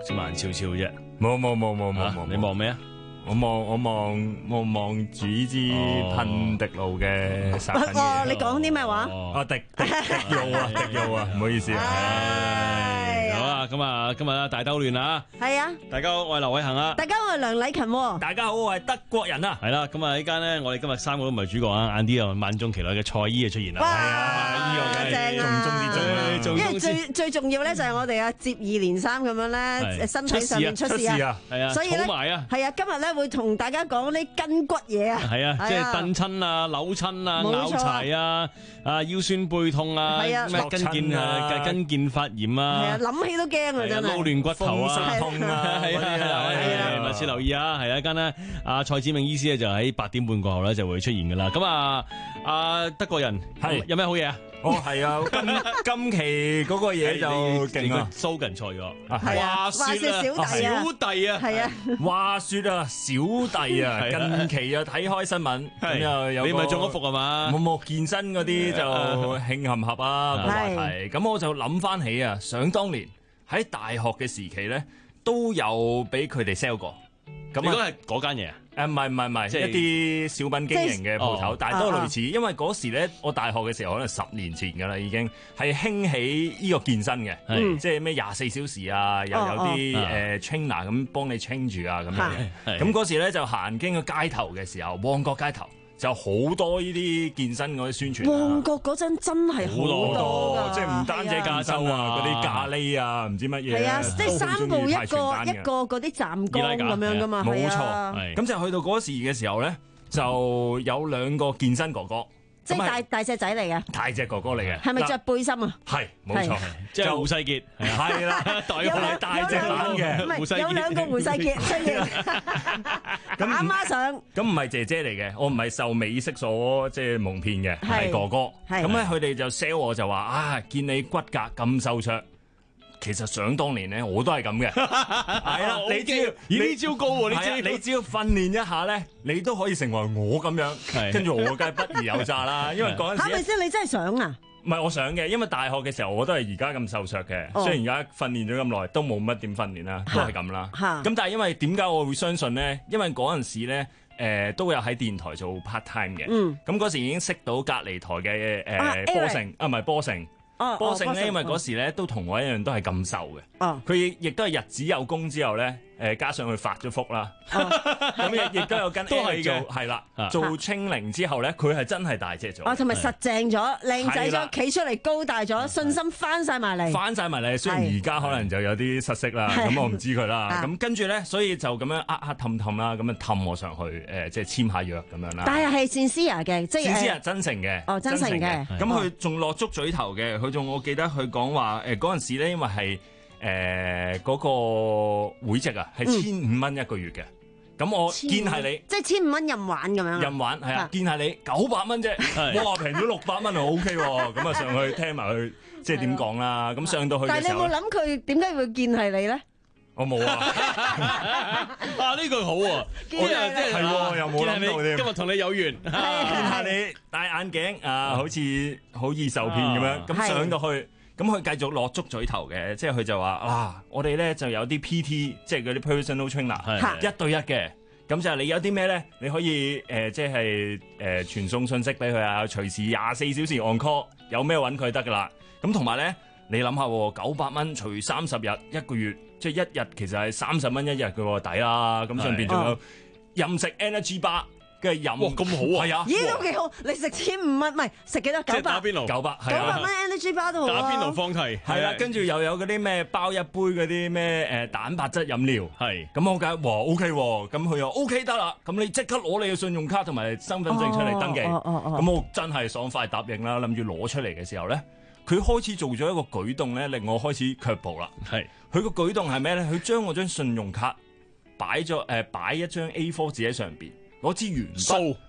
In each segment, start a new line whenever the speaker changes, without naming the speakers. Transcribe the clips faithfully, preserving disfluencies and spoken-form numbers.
隻眼超超啫。
冇冇冇冇冇冇，
你望咩啊？
我望我望我望住呢支噴滴露嘅殺菌
哦，
嘅
你講啲咩話？
啊滴滴滴露啊滴露啊，唔好意思啊。
好啦，咁啊，今日啊大兜亂啊，
係啊，
大家好，我係劉偉恒啊。
大家好，我係梁禮勤喎。
大家好，我係德國人啊。
係啦，咁啊呢間咧，我哋今日三個都唔係主角啊，晏啲啊萬眾期待嘅蔡姨就出現啦。
哇，
係啊，呢個梗係
正
重中之重啊
重
因為最最重要咧就係我哋啊接二連三咁樣咧，
係
身體上面出事啊，
出事啊，
係啊，
所以咧
儲埋啊，
係啊，今日咧會同大家講啲筋骨嘢啊，
係啊，即係蹬親啊、扭親啊、拗柴啊、啊腰酸背痛啊、
係啊
咩筋腱啊、筋腱發炎
係啊，
啊，
諗起都驚啊，真係
撈亂骨頭啊，
風濕痛啊，
係啊係啊係啊，密切留意啊，係一間咧，阿蔡子明醫師咧就喺八點半過後咧就會出現噶啦。咁啊，阿德國人
係
有咩好嘢啊？
哦係啊，今今期嗰個嘢就勁啊，
蘇近賽咗。
係啊，話說小弟啊，
小弟啊，
係啊，
話說啊，小弟啊，近期啊睇開新聞，咁又有
你咪中咗伏係嘛？
冇冇健身嗰啲就興合合啊個話題，咁我就諗翻起啊，想當年喺大學嘅時期咧，都有俾佢哋 sell 過。咁
你講係嗰間嘢啊？
誒唔係唔係唔係，
即係
一啲小品經營嘅鋪頭，
哦
但係都類似，因為嗰時咧，我大學嘅時候可能十年前㗎啦，已經係興起呢個健身嘅，
係
即係咩廿四小時啊，又有啲
哦
誒 trainer 咁幫你 train 住啊咁樣
係
嘅。咁嗰時咧就行經個街頭嘅時候，旺角街頭就好多呢啲健身嗰啲宣傳啊。
旺角嗰陣真係好多㗎，
即係唔單止
係啊
加州啊，嗰啲咖喱啊，唔知乜嘢
係啊，即係三步一個一
個。
個嗰啲站崗咁樣噶嘛，
冇
係啊
錯，咁就去到嗰時嘅時候咧，就有兩個健身哥哥，
即係
咁係
大大隻仔嚟嘅，
大隻哥哥嚟嘅，
係咪着背心啊？
係冇錯
係，
即係胡世傑，
係啦，
代
有
號
大隻版嘅
唔
胡世傑
係有兩個胡世傑出現，打孖上
咁唔係姐姐嚟嘅，我唔係受美色所即係蒙騙嘅，係
係
哥哥。
係
咁咧佢哋就 sell 我就話啊，見你骨骼咁瘦削。其實想當年咧，我都係咁嘅，係啦，你只要
咦呢招高喎，呢
係啊
招
你只要訓練一下咧，你都可以成為我咁樣。
係
跟住我梗係不疑有詐啦，因為嗰陣時咧
係咪先？你真係想啊？
唔係我想嘅，因為大學嘅時候我都係而家咁瘦削嘅，
哦
雖然而家訓練咗咁耐，都冇乜點訓練啦，都係咁啦。
嚇
咁但係因為點解我會相信咧？因為嗰陣時咧，誒都有喺電台做 part time 嘅。
嗯。
咁嗰時已經識到隔離台嘅
啊
誒波成啊，唔係波成。
哦，
波成咧，因為
哦
嗰時咧都同我一樣都係咁瘦嘅。
哦
佢亦亦都係日子有功之後咧，誒加上佢發咗福啦，咁亦亦都有跟
都係
L 做
嘅
係啦
啊，
做清零之後咧，佢係真係大隻咗
哦，，同埋實淨咗，靚仔
係啦
咗，企出嚟高大咗，信心翻晒埋嚟。
翻晒埋嚟。雖然
係
而家可能就有啲失色啦，
係
咁我唔知佢啦。
啊
咁跟住咧，所以就咁樣呃呃氹氹啦，咁樣氹我上去，誒即係簽下約咁樣啦。
但係係善思啊嘅，即係
先知係
誒
真誠嘅，
哦真誠嘅
咁佢仲落足嘴頭嘅，佢仲我記得佢講話誒嗰陣時咧，因為係誒嗰個會籍啊，係千五蚊一個月嘅。咁我見係你
即係千五蚊任玩咁樣啊。
任玩係啊
啊，
見係你九百蚊啫，
係
哇平咗六百蚊啊 O K 喎，咁啊上去聽埋佢即係點講啦，咁上到去
但係你有冇
嘅時候呢，
諗佢點解會見係你咧？
我冇啊。
啊呢句好喎，
見
我又
係
即係
係喎又冇諗到添
見係你今日同你有緣，
見下你戴眼鏡啊，好似好易受騙咁樣，
啊
咁上到去，咁佢繼續落足嘴頭嘅，即係佢就話啊，我哋咧就有啲 P T，即係嗰啲 personal trainer，
係
一對一嘅，咁就係你有啲咩咧，你可以誒即係誒傳送信息俾佢啊，隨時廿四小時 on call，有咩揾佢得噶啦。咁同埋咧，你諗下喎，九百蚊除三十日一個月，即係一日其實係三十蚊一日嘅喎，抵啦。咁上邊仲有任食 energy bar。跟住飲，
哇咁好啊
係啊，
咦都幾好，你食千五蚊，唔係食幾多？
即係
九百
打邊爐，
九百係啊，
九百蚊 energy bar 都好啊。
打邊爐放題，
係啦，跟住又有嗰啲咩包一杯嗰啲咩誒蛋白質飲料，
係
咁我梗哇 OK 喎，咁佢又 OK 得啦，咁你即刻攞你嘅信用卡同埋身份證出嚟登記，
哦哦哦哦
咁我真係爽快答應啦，諗住攞出嚟嘅時候咧，佢開始做咗一個舉動咧，令我開始卻步啦。
係
佢個舉動係咩咧？佢將我張信用卡擺咗誒擺一張 A 四 紙喺上邊，攞支圓筆。
掃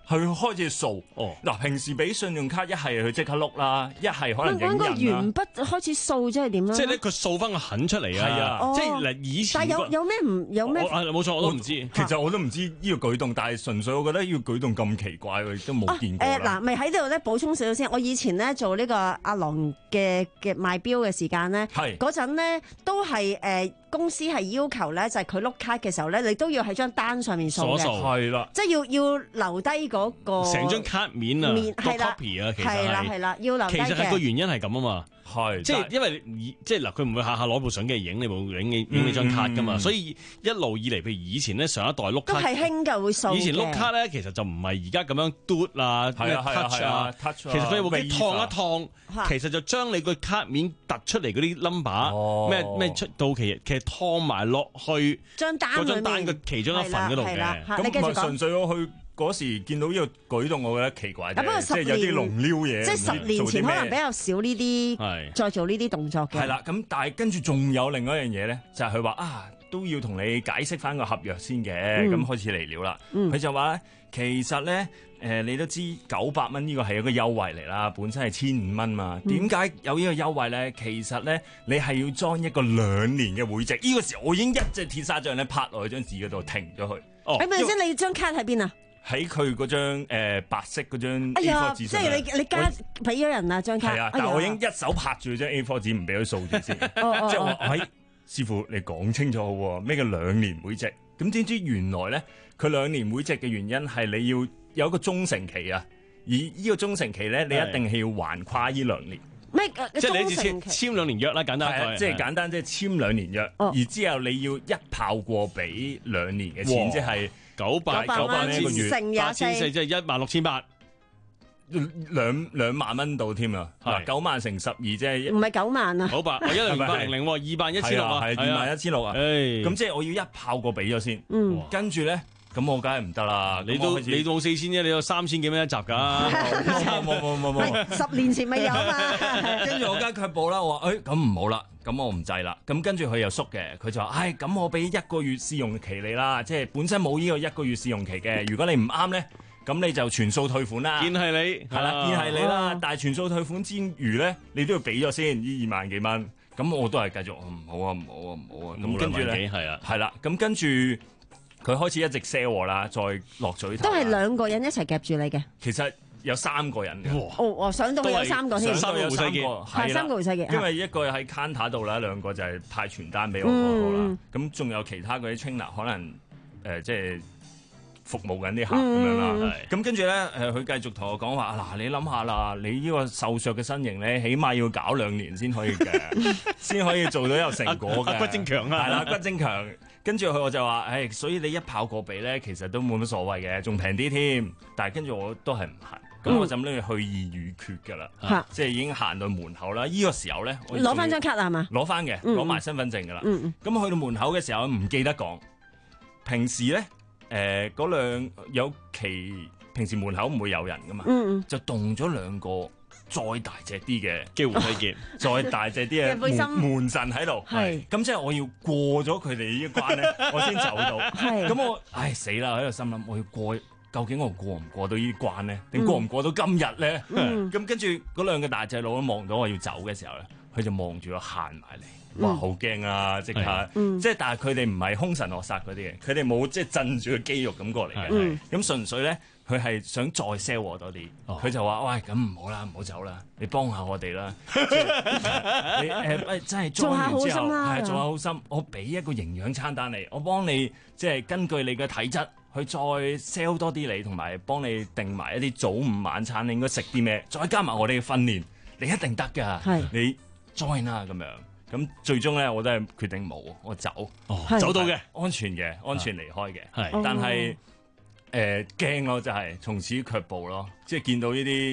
佢開始掃。
哦，
嗱，平時俾信用卡一係佢即刻碌啦，一係可能
揾個
影印啦
鉛。筆開始掃，即係點樣？
即係咧，佢掃翻個痕出嚟啊！
係啊
即係嗱，以前個
但係有有咩唔有咩
我？啊冇錯，我都唔知。
其實我都唔知呢個舉動，但係純粹我覺得呢個舉動咁奇怪，我亦都冇見過
誒
啦。
嗱，咪喺度咧補充少少先。我以前咧做呢個阿郎嘅嘅賣錶嘅時間咧，
係
嗰陣咧都係誒公司係要求咧，就係佢碌卡嘅時候咧，你都要喺張單上面掃嘅，
掃
係啦，
即係要要留低嗰個
成張卡面啊，個
面係啦
copy 啊，其實
係啦係
係。
啦，要留低
其實係個
嘅。
原因係咁啊嘛，
係
即係因為以即係嗱，佢唔會下下攞部相機嚟影你部影你影你張卡噶嘛，
嗯
所以一路以嚟，譬如以前咧上一代碌
都
卡，
係興㗎，會掃嘅。
以前碌卡咧其實就唔係而家咁樣嘟啊，咩
係啊係啊
touch
係啊
啊，
，touch
其實佢部機燙一
啊
燙，
嚇
其實就將你個卡面突出嚟嗰啲 number，
哦
咩咩出到期，其實燙埋落去
張單
嗰張單
裏面
嘅其中一份嗰度
係啦係啦
嘅。
嚇你繼續講
咁唔係純粹我去嗰時見到呢個舉動，我覺得奇怪
啊不過
啫，即係有啲
十年
龍撩嘢。
即係十年前可能比較少呢啲
係
再做呢啲動作嘅。
係啦，咁但係跟住仲有另外一樣嘢咧，就係佢話啊都要同你解釋翻個合約先嘅，咁、
嗯
開始嚟料啦。佢、
嗯
就話咧，其實咧誒、呃、你都知九百蚊呢個係一個優惠嚟啦，本身係千五蚊嘛。點解、有呢個優惠咧？其實咧你係要裝一個兩年嘅會籍。呢、個時候我已經一隻鐵砂掌咧拍落去張紙嗰度停咗佢。
哦
誒，咪先，你張卡喺邊啊？
喺佢嗰張、呃、白色嗰張
哎
A
呀，
four
即
紙上面
係你你加俾咗人啊張卡。
係啊，
哎呀
但係我已經一手拍住張 A 四 紙唔俾佢掃住先，
哦哦
即係我
哦
話：，哎，師傅你講清楚喎，咩叫兩年會籍？咁點知原來咧，佢兩年會籍嘅原因係你要有一個忠誠期啊，而呢個忠誠期咧，你一定係要橫跨呢兩年，
咩？誒
即係你好似簽
忠誠期
簽兩年約啦，簡單一句，
係啊即係簡單即係簽兩年約，
哦
而之後你要一炮過俾兩年嘅錢，
哇
即係
九百
九百
九百
蚊
蚊一個月
乘廿
八千四，
四，
即係一萬六千八。
兩兩萬蚊到添啊！
係
嗱，九萬乘十二即係
唔係九萬啊。
九百，我一零八零零，二萬一千六啊，
係二萬一千六啊！
誒，
咁即係我要一炮過俾咗先。
嗯，
哇
跟住咧，咁我梗係唔得啦。
你都
咁我開始
你到四千啫，你有三千幾蚊一集㗎。
冇冇冇冇冇。
係十年前咪有啊嘛。
跟住我梗係卻步啦，我話誒咁唔好啦，咁我唔制啦。咁跟住佢又縮嘅，佢就話：唉，咁我俾一個月試用期你啦，即係本身冇呢個一個月試用期嘅。如果你唔啱咧，咁你就全數退款啦。
見係你，
係啦，見係你啦
哦。
但係全數退款之餘咧，你都要俾咗先呢二萬幾蚊。咁我都係繼續唔好啊，唔好啊，唔好啊。咁
咁
跟住咧，
幾係啊，
係啦，咁跟住佢開始一直 sell 我啦，再落嘴頭啦。
都係兩個人一齊夾住你嘅。
其實有三個人嘅。
哇！
哦，我上到去有三個添，
三個
有
胡世傑
係
係啦
三個胡世傑。
因為一個喺 counter 度啦，兩個就係派傳單俾我嗰個啦
嗯。
咁仲、有其他嗰啲 trainer 可能誒、呃、即係服務緊啲客咁樣啦。
嗯
係
咁跟住咧誒，佢、繼續同我講話嗱，你諗下啦，你呢個瘦削嘅身形咧，起碼要搞兩年先可以嘅，先可以做到有成果嘅。
啊骨精強啊
係啦，骨精強。跟住佢我就話，誒，所以你一炮過俾咧，其實都冇乜所謂嘅，仲平啲添。但係跟住我都係唔行，咁、
嗯
我就諗住去意已決㗎啦。
嚇，
即係已經行到門口啦。呢、個時候咧，我
攞翻張卡啊係嘛？
攞翻嘅，
嗯
攞埋身份證噶啦。
嗯嗯。
咁去到門口嘅時候，唔記得講。平時咧，誒嗰兩有期，平時門口唔會有人噶嘛，
嗯嗯。
就動咗兩個再大隻啲嘅，
嘅胡世傑，
再大隻啲嘅
嘅背心
門門神喺度。
係
咁即係我要過咗佢哋呢一關咧，我先走到。
係。
咁我唉死啦！喺度心諗，我要過，究竟我過唔過到呢關咧？定過唔過到今日咧？
嗯
咁跟住嗰兩個大隻佬望到我要走嘅時候咧，佢就望住我行埋嚟，哇！
嗯
好驚啊！即刻，
嗯
即係但係佢哋唔係兇神惡煞嗰啲嘅，佢哋冇即係震住個肌肉咁過嚟嘅。
嗯
咁純粹咧，佢係想再 sell 我多啲。
哦
佢就話：喂，咁唔好啦，唔好走啦，你幫下我哋啦。即係你誒喂，真係裝完之後，
做下好心啦
係做下好心，我俾一個營養餐單你，我幫你即係根據你嘅體質。去再 sell 多啲你，同埋幫你定埋一啲早午晚餐，你應該食啲咩？再加埋我哋嘅訓練，你一定得㗎。
係
你 join 啦咁樣。咁最終咧，我都係決定冇，我走，
哦
係
走到嘅，
安全嘅，安全離開嘅。
係
但係誒驚咯，就係從此卻步咯。即係見到呢啲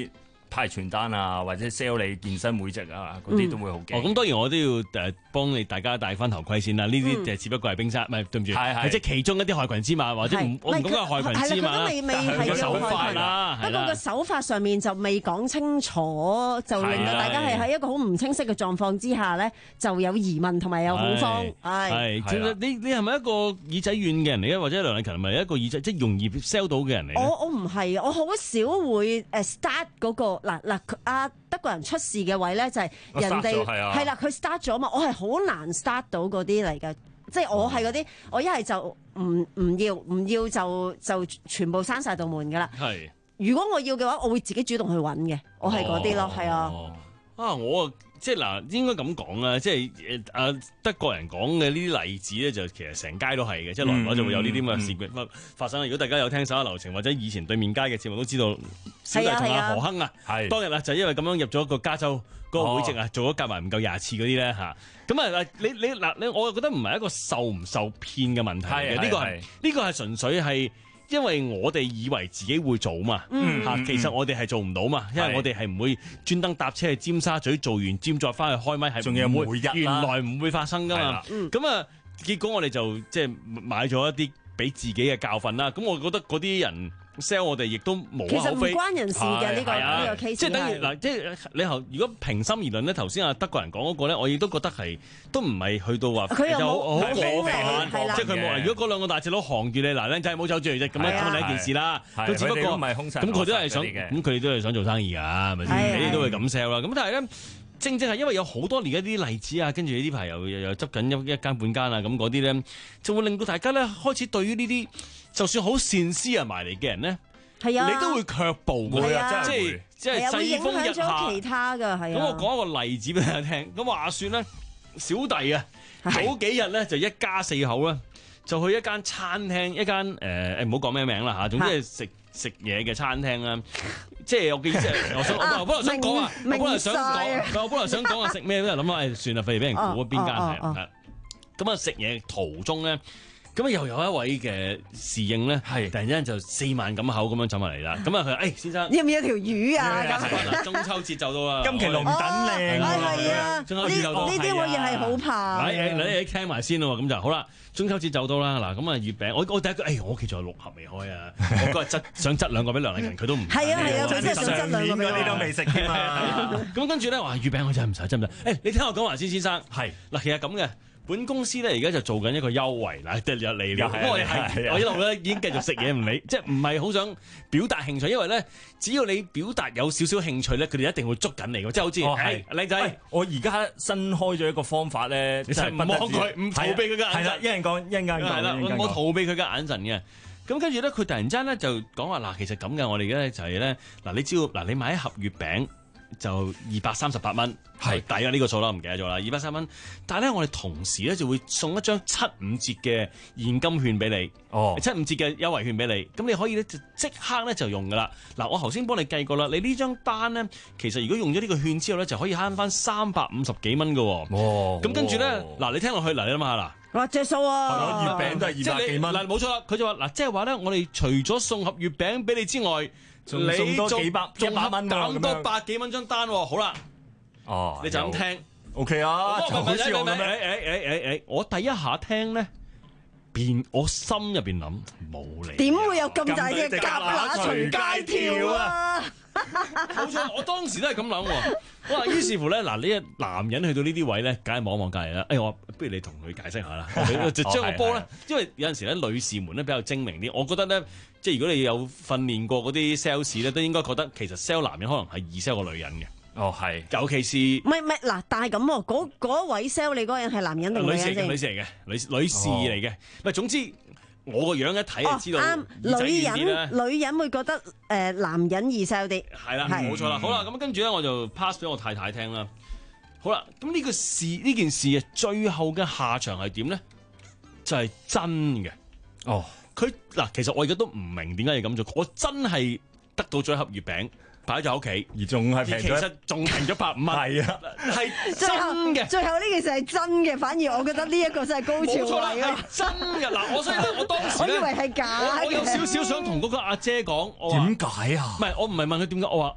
派傳單啊，或者 sell 你健身會籍啊，嗰啲都會好驚。
哦，咁當然我都要誒幫你大家戴翻頭盔先啦。呢啲就只不過係冰山，唔係對唔住，係即係其中一啲害群之馬，或者唔我唔講係害群之馬啦。
未未係
個手
有
法
害
啦，
不過個手法上面就未講清楚，就令到大家係喺一個好唔清晰嘅狀況之下咧，就有疑問同埋有恐慌。係，
係，你你係咪一個耳仔軟嘅人嚟咧？或者梁禮勤係咪一個耳仔即係容易 sell 到嘅人嚟咧？
我我唔係，我好少會誒 start 嗰個嗱嗱阿德國人出事嘅位咧，就係人哋係啦，佢 start 咗嘛，我係好難 start 到嗰啲嚟嘅。即係我係嗰啲，我一係就唔唔要，唔要就就全部閂晒道門㗎啦。
係，
如果我要嘅話，我會自己主動去揾嘅。我係嗰啲咯，係啊。
啊，我即係嗱，應該咁講啦，即係誒啊德國人講嘅呢啲例子咧，就其實成街都係嘅，即係來來就會有呢啲咁嘅事發發生。如果大家有聽手下留情或者以前對面街嘅節目都知道，小弟同阿何亨啊，當日啊就因為咁樣入咗個加州嗰個會籍啊，做咗夾埋唔夠廿次嗰啲咧嚇。咁啊，你你嗱你，我覺得唔係一個受唔受騙嘅問題嘅，呢個係呢個係純粹係因為我哋以為自己會做嘛嚇，嗯、其實我哋係做唔到嘛，因為我哋係唔會專登搭車去尖沙咀做完尖再翻去開咪，係仲有每日原來唔會發生噶嘛。咁啊，結果我哋就即係買咗一啲俾自己嘅教訓啦。咁我覺得嗰啲人 sell 我哋亦都無可厚非，
其實唔關人事嘅呢個呢個 case。
即係等於嗱，即係你頭如果平心而論咧，頭先阿德國人講嗰個咧，我亦都覺得係都唔係去到話
佢又冇好
過分，
係啦，
即係佢冇。如果嗰兩個大隻佬行住你嗱，僆仔唔好走住嚟啫，咁樣咁係一件事啦。佢只不過咁佢都係想，咁佢哋都係想做生意㗎，係咪先？你哋都會咁 sell 啦。咁但係咧，正正係因為有好多年一啲例子啊，跟住呢排又又又執緊一一間半間啊，咁嗰啲咧就會令到大家咧開始對於呢啲就算好善思啊埋嚟嘅人咧。係啊，你都會卻步嘅，啊、即係即係世風日下。
其他嘅係。咁、
啊、我講一個例子俾大家聽。咁話說咧，小弟啊，早幾日咧就一家四口啦，就去一間餐廳，一間誒誒唔好講咩名啦嚇，總之係食食嘢嘅餐廳啦。即係我嘅意思係，我想我本來想講啊，我本來想講，我本來想講啊食咩，都係諗下誒算啦，費事俾人估啊邊間係。咁啊食嘢途中咧。咁啊，又有一位嘅侍應咧，係突然之間就四萬咁口咁樣走埋嚟啦。咁啊，佢話：誒先生，
要唔要一條魚啊？
嗱，中秋節就到啦，
今期龍躉靚啊！
係啊，
中秋節就到，
呢啲我亦係好怕。
誒誒，你聽埋先咯，咁就好啦。中秋節就到啦，嗱，咁啊月餅，我我第一句，誒我屋企仲有六盒未開啊，我嗰日質想質兩個俾梁禮勤，佢都唔
係啊係啊，佢真係想質兩個俾我。
嗰啲都未食添啊。
咁跟住咧話月餅我真係唔使，真唔使。誒，你聽我講埋先，先生。係嗱，其實咁嘅。本公司咧而家就做緊一個優惠嗱，即係又嚟了。我係我一路咧已經繼續食嘢唔理，即係唔係好想表達興趣，因為咧只要你表達有少少興趣咧，佢哋一定會捉緊你嘅，即係好似係靚仔。
我而家新開咗一個方法咧，
就係唔望佢，唔逃避佢嘅眼神。
係啦，一陣講，一陣間講。
係啦，我逃避佢嘅眼神嘅。咁跟住咧，佢突然間咧就講話嗱，其實咁嘅，我哋而家就係咧嗱，你知道嗱，你買一盒月餅。就二百三十八蚊，係抵啊！呢個數啦，唔記得咗啦，二百三蚊。但係咧，我哋同時咧就會送一張七五折嘅現金券俾你，哦，七五折嘅優惠券俾你。咁你可以咧就即刻咧就用噶啦。嗱，我頭先幫你計過啦，你呢張單咧，其實如果用咗呢個券之後咧，就可以慳翻三百五十幾蚊噶。哦，咁跟住咧，嗱，你聽落去，嗱，你諗下啦，
哇，隻數啊，
月餅都係二百幾蚊。
嗱，冇錯啦，佢就話嗱，即係話咧，我哋除咗送盒月餅俾你之外，
仲送多幾百一百蚊，
減多百幾蚊張單，好啦，哦，你就咁聽
，OK 啊，就好似我咁樣，誒誒
誒誒，我第一下聽咧，變我心入邊諗冇理，
點會有咁大嘅蛤乸隨街跳啊？
冇錯，我當時都係咁諗喎。我話於是乎咧，嗱，呢個男人去到呢啲位咧，梗係望望隔離啦。誒，我不如你同佢解釋下啦，就將個波咧，因為有陣時咧，女士們咧比較精明啲，我覺得咧，即係如果你有訓練過嗰啲 sales 咧，都應該覺得其實 sell 男人可能係易 sell 個女人嘅。哦，係，尤其是
唔係唔係嗱，但係咁喎，嗰嗰位 sell 你嗰個人係男人定女人先？
女士嚟嘅，女女士嚟嘅，唔係總之。我個樣一睇就知道，
啱女人女人會覺得誒男人易 sell 啲，
係啦，冇錯啦。好啦，咁跟住咧我就 pass 俾我太太聽啦。好啦，咁呢個事呢件事嘅最後嘅下場係點咧？就係真嘅。哦，佢嗱，其實我而家都唔明點解要咁做。我真係得到咗一盒月餅。擺咗喺屋企，
而仲係平咗，
其實仲平咗百五蚊。係啊，係真嘅。
最後呢件事係真嘅，反而我覺得呢一個真係高潮嚟嘅。
真嘅嗱，我所以咧，我當時
我以為係假嘅。
我有少少想同嗰個阿姐講，我
點解啊？
唔係，我唔係問佢點解，我話誒，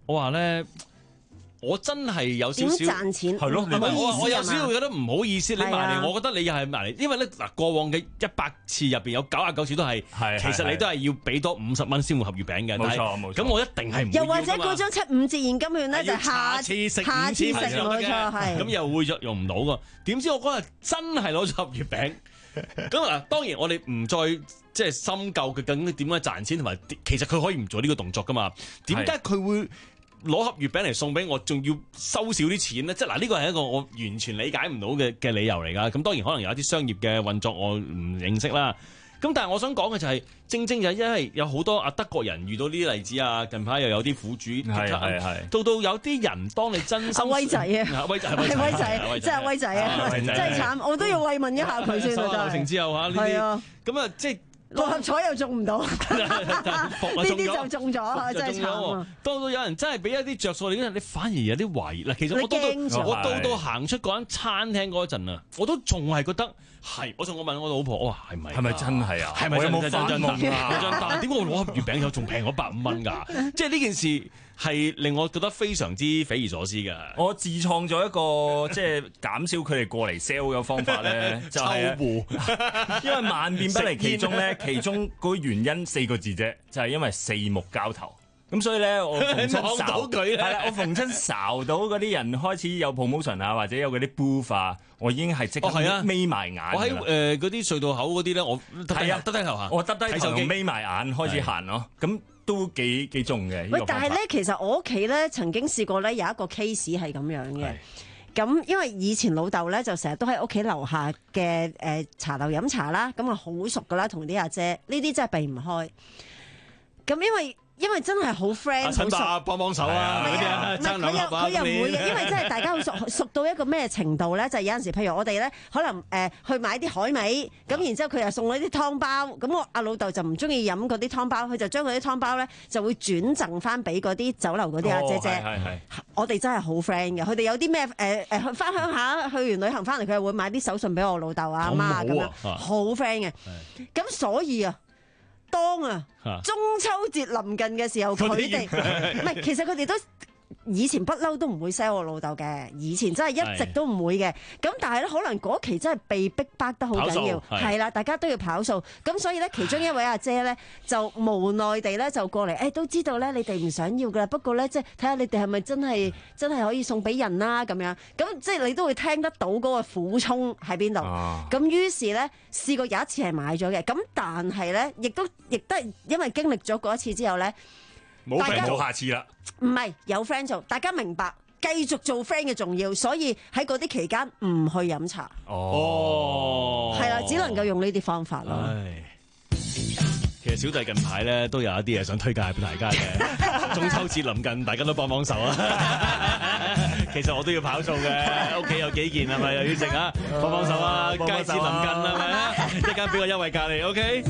我話咧。我真係有少少
點賺錢
係咯，
唔好意思
我我有少少
係嘛
覺得唔好意思，你埋嚟，我覺得你又係埋嚟，因為咧嗱，過往嘅一百次入邊有九十九次都係，
係
其實你都係要俾多五十蚊先會合月餅嘅。
冇錯冇錯。
咁我一定係唔會
又或者
要㗎嘛
嗰張七五折現金券咧，就下
下次食五次
下次食冇錯係。
咁又會用唔到㗎。點知我嗰日真係攞咗盒月餅。咁嗱，當然我哋唔再即係深究佢究竟點樣賺錢，同埋其實佢可以唔做呢個動作㗎嘛？點解佢會攞盒月餅嚟送俾我，仲要收少啲錢咧？即係嗱，呢個係一個我完全理解唔到嘅嘅理由嚟㗎。咁當然可能有一啲商業嘅運作我唔認識啦。咁但係我想講嘅就係、是，正正就係因為有好多啊德國人遇到呢啲例子啊，近排又有啲苦主，
係係係，
到到有啲人當你真心，
威仔啊，
威仔
係威仔，真係威仔啊，真係慘，我都要慰問一下佢先啊，真係。
之後嚇呢啲，咁啊即係。
六合彩又中唔到，呢啲就中咗，真係慘啊！
到到有人真係俾一啲着數你，你反而有啲懷疑嗱。其實我到我到到行出嗰間餐廳嗰陣啊，我都仲係覺得係。我仲我問我老婆，我話係咪？係
咪真係啊？
係咪有冇發夢
啊？
但點解我攞盒月餅又仲平咗百五蚊㗎？即係呢件事係令我覺得非常之匪夷所思㗎。
我自創咗一個即係減少佢哋過嚟 sell 嘅方法咧，就係因為萬變不離其宗咧。其中嗰個原因四個字啫，就係、是、因為四目交投。咁所以咧，我逢親睄係啦，我逢親睄到嗰啲人開始有 promotion 啊，或者有嗰啲 booth 啊，我已經係即刻眯埋眼。
我喺誒嗰啲隧道口嗰啲咧，我係啊，耷低頭行，
我耷低頭眯埋眼開始行咯。咁都幾幾重嘅。
喂，但係咧，其實我屋企咧曾經試過咧有一個 case 係咁樣嘅。咁因為以前老豆咧就成日都喺屋企樓下嘅誒茶樓飲茶啦，咁啊好熟噶啦，同啲阿姐呢啲真係避唔開。咁因為因為真係好 friend，好熟，
幫幫手啊！嗰啲啊，爭兩盒啊！
佢又唔會嘅，因為真係大家好熟，熟到一個咩程度咧？就係有陣時，譬如我哋咧，可能誒去買啲海味，咁然之後佢又送咗啲湯包，咁我阿老豆就唔中意飲嗰啲湯包，佢就將嗰啲湯包咧就會轉贈翻俾嗰啲酒樓嗰啲阿姐姐。我哋真係好 friend 嘅，佢哋有啲咩誒誒去翻鄉下，去完旅行翻嚟，佢又會買啲手信俾我老豆啊阿媽咁樣，好 friend 嘅。咁所以啊。當啊中秋節臨近嘅時候，佢哋唔係，其實佢哋都以前不嬲都唔會 sell 我老豆嘅，以前真係一直都唔會嘅。咁但係咧，可能嗰期真係被逼迫得好緊要，係啦，大家都要跑數。咁所以咧，其中一位阿姐咧就無奈地咧就過嚟，誒、哎、都知道咧你哋唔想要噶啦，不過咧即係睇下你哋係咪真係真係可以送俾人啦咁樣。咁即係你都會聽得到嗰個苦衷喺邊度。咁於、啊、是咧試過有一次係買咗嘅，咁但係咧亦都亦都係因為經歷咗嗰一次之後咧。
冇 friend 做下次啦，
唔係有 friend 做，大家明白繼續做 friend 嘅重要，所以喺嗰啲期間唔去飲茶。
哦，
係啦，只能夠用呢啲方法咯。
其實小弟近排咧都有一啲嘢想推介俾大家嘅，中秋節臨近，大家都幫幫手啊！其實我都要跑數嘅，屋企有幾件係咪又要食啊？幫幫手啊！佳節臨近係咪啊？一間俾個優惠價你 ，OK？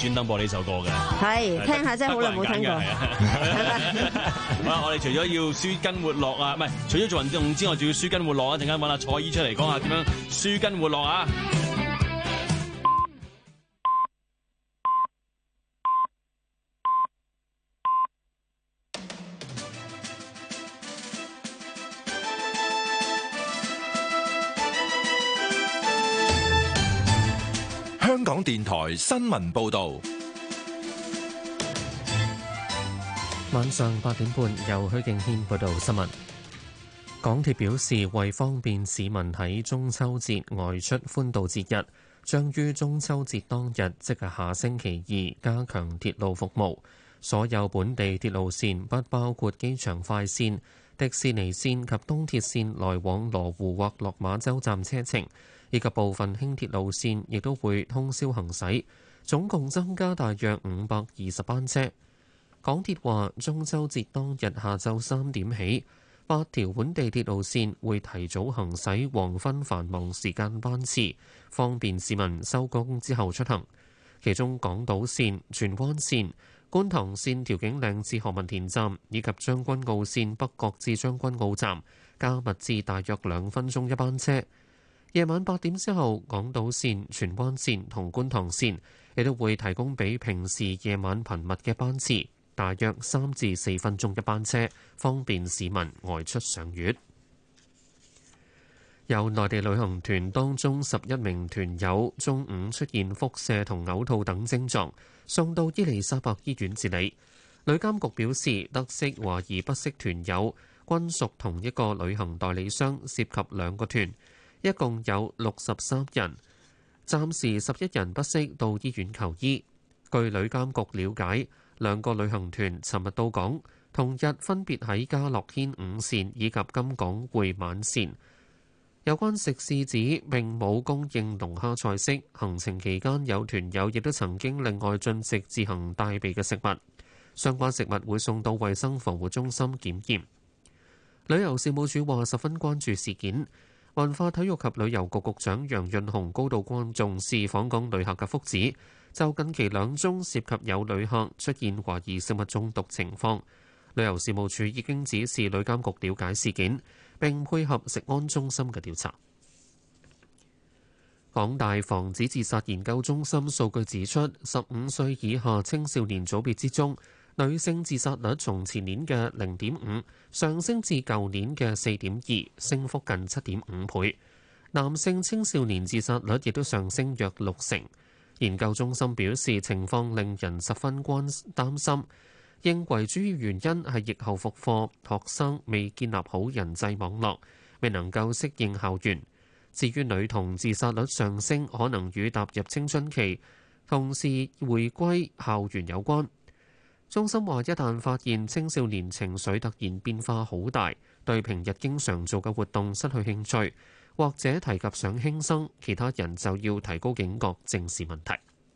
專登播呢首歌嘅。
係聽下真係好耐冇聽過。
好啦，我哋除咗要舒筋活絡啊，唔係除咗做運動之外，仲要舒筋活絡啊！陣間揾阿蔡姨出嚟講下點樣舒筋活絡啊！
香港電台新聞報導，
晚上八點半由許敬軒報道新聞。港鐵表示，為方便市民喺中秋節外出歡度節日，將於中秋節當日，即係下星期二，加強鐵路服務。所有本地鐵路線，不包括機場快線、迪士尼線及東鐵線來往羅湖或落馬洲站車程，以及部分輕鐵路線亦都會通宵行駛，總共增加大約五百二十班車。港鐵話，中秋節當日下晝三點起，八條本地鐵路線會提早行駛黃昏繁忙時間班次，方便市民收工之後出行。其中港島線、荃灣線、觀塘線調景嶺至何文田站，以及將軍澳線北角至將軍澳站，加密至大約兩分鐘一班車。夜晚八點之後，港島線、荃灣線同觀塘線亦都會提供比平時夜晚頻密嘅班次，大約三至四分鐘一班車，方便市民外出賞月。有內地旅行團當中十一名團友中午出現腹瀉同嘔吐等症狀，送到伊利沙伯醫院治理。旅監局表示，得悉懷疑不適團友均屬同一個旅行代理商，涉及兩個團。一共有六十三人，暫時十一人不適到醫院求醫。據旅監局了解，兩個旅行團尋日到港，同日分別喺家樂軒午膳以及金港匯晚膳。有關食肆指並冇供應龍蝦菜式，行程期間有團友亦都曾經另外進食自行帶備嘅食物，相關食物會送到衛生防護中心檢驗。旅遊事務署話十分關注事件。文化體育及旅遊局局長楊潤雄高度關重視訪港旅客嘅福祉，就近期兩宗涉及有旅客出現懷疑食物中毒情況，旅遊事務署已經指示旅監局了解事件，並配合食安中心嘅調查。港大防止自殺研究中心數據指出，十五歲以下青少年組別之中，女性自殺率從前年嘅零點五上升至舊年嘅四點二，升幅近七點五倍。男性青少年自殺率亦都上升約六成。研究中心表示，情況令人十分關擔心，認為主要原因係疫後復課，學生未建立好人際網絡，未能夠適應校園。至於女童自殺率上升，可能與踏入青春期，同時回歸校園有關。中心話，一旦發現青少年情緒突然變化好大，對平日經常做嘅活動失去興趣，或者提及想輕生，其他人就要提高警覺，正視問題。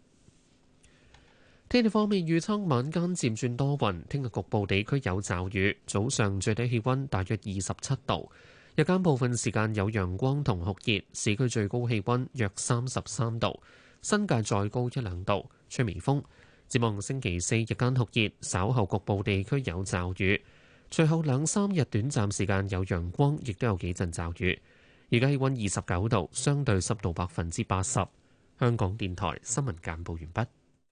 天氣方面預測，晚間漸轉多雲，聽日局部地區有驟雨，早上最低氣溫大約二十七度，日間部分時間有陽光同酷熱，市區最高氣溫約三十三度，新界再高一兩度，吹微風。展望星期四日間酷熱，稍後局部地區有驟雨，隨後兩三日短暫時間有陽光，亦都有幾陣驟雨。而家氣溫二十九度，相對濕度百分之八十。香港電台新聞簡報完畢。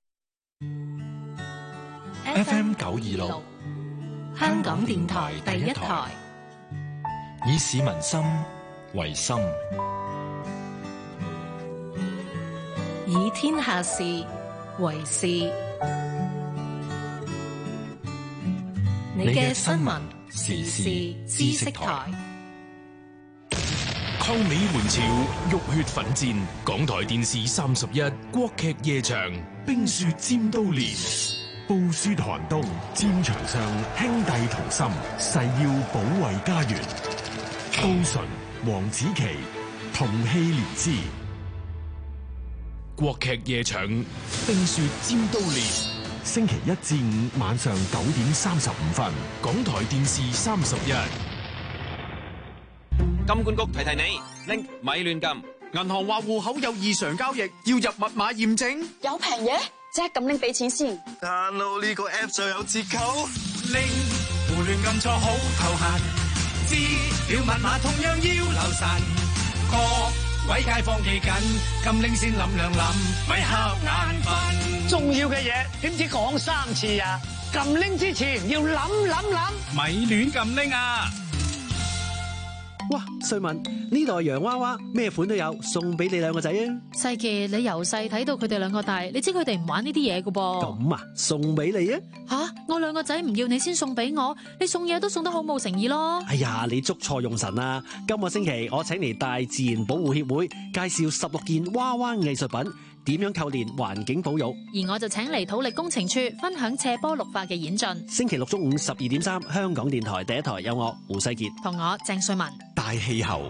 F M 九二六，
香港電台第一台，
以市民心為心，
以天下事為事。你嘅新聞時事知識台，
抗美援朝，浴血奮戰。港台電視三十一國劇夜場，冰雪尖刀連。
布書寒冬，戰場上兄弟同心，誓要保衛家園。杜淳、黃子琪同氣連枝。
國劇夜場，冰雪尖刀連。
星期一至五晚上九點三十五分，
港台電視三十一。
金管局提提你，拎咪亂撳。銀行話戶口有異常交易，要入密碼驗證。
有平嘢， 即刻撳拎俾錢先。
download呢個 app 就有折扣，
拎胡亂撳錯好頭痕，資料密碼同樣要留神。各位街坊記緊，撳拎先諗兩諗，咪瞌眼瞓。
重要嘅嘢點止講三次啊？撳拎之前要諗諗諗，
咪亂撳拎啊！
哇，瑞文，呢袋洋娃娃咩款都有，送俾你兩個仔啊！
世傑，你由細睇到佢哋兩個大，你知佢哋唔玩呢啲嘢噶噃。
咁啊，送俾你啊！
吓，我兩個仔唔要你先送俾我，你送嘢都送得好冇誠意咯。
哎呀，你捉錯用神啦！今個星期我請嚟大自然保護協會介紹十六件娃娃藝術品，點樣扣連環境保育。
而我就請嚟土力工程處分享斜坡綠化嘅演進。
星期六中午十二點三，香港電台第一台有我胡世傑
同我鄭瑞文。
大氣候。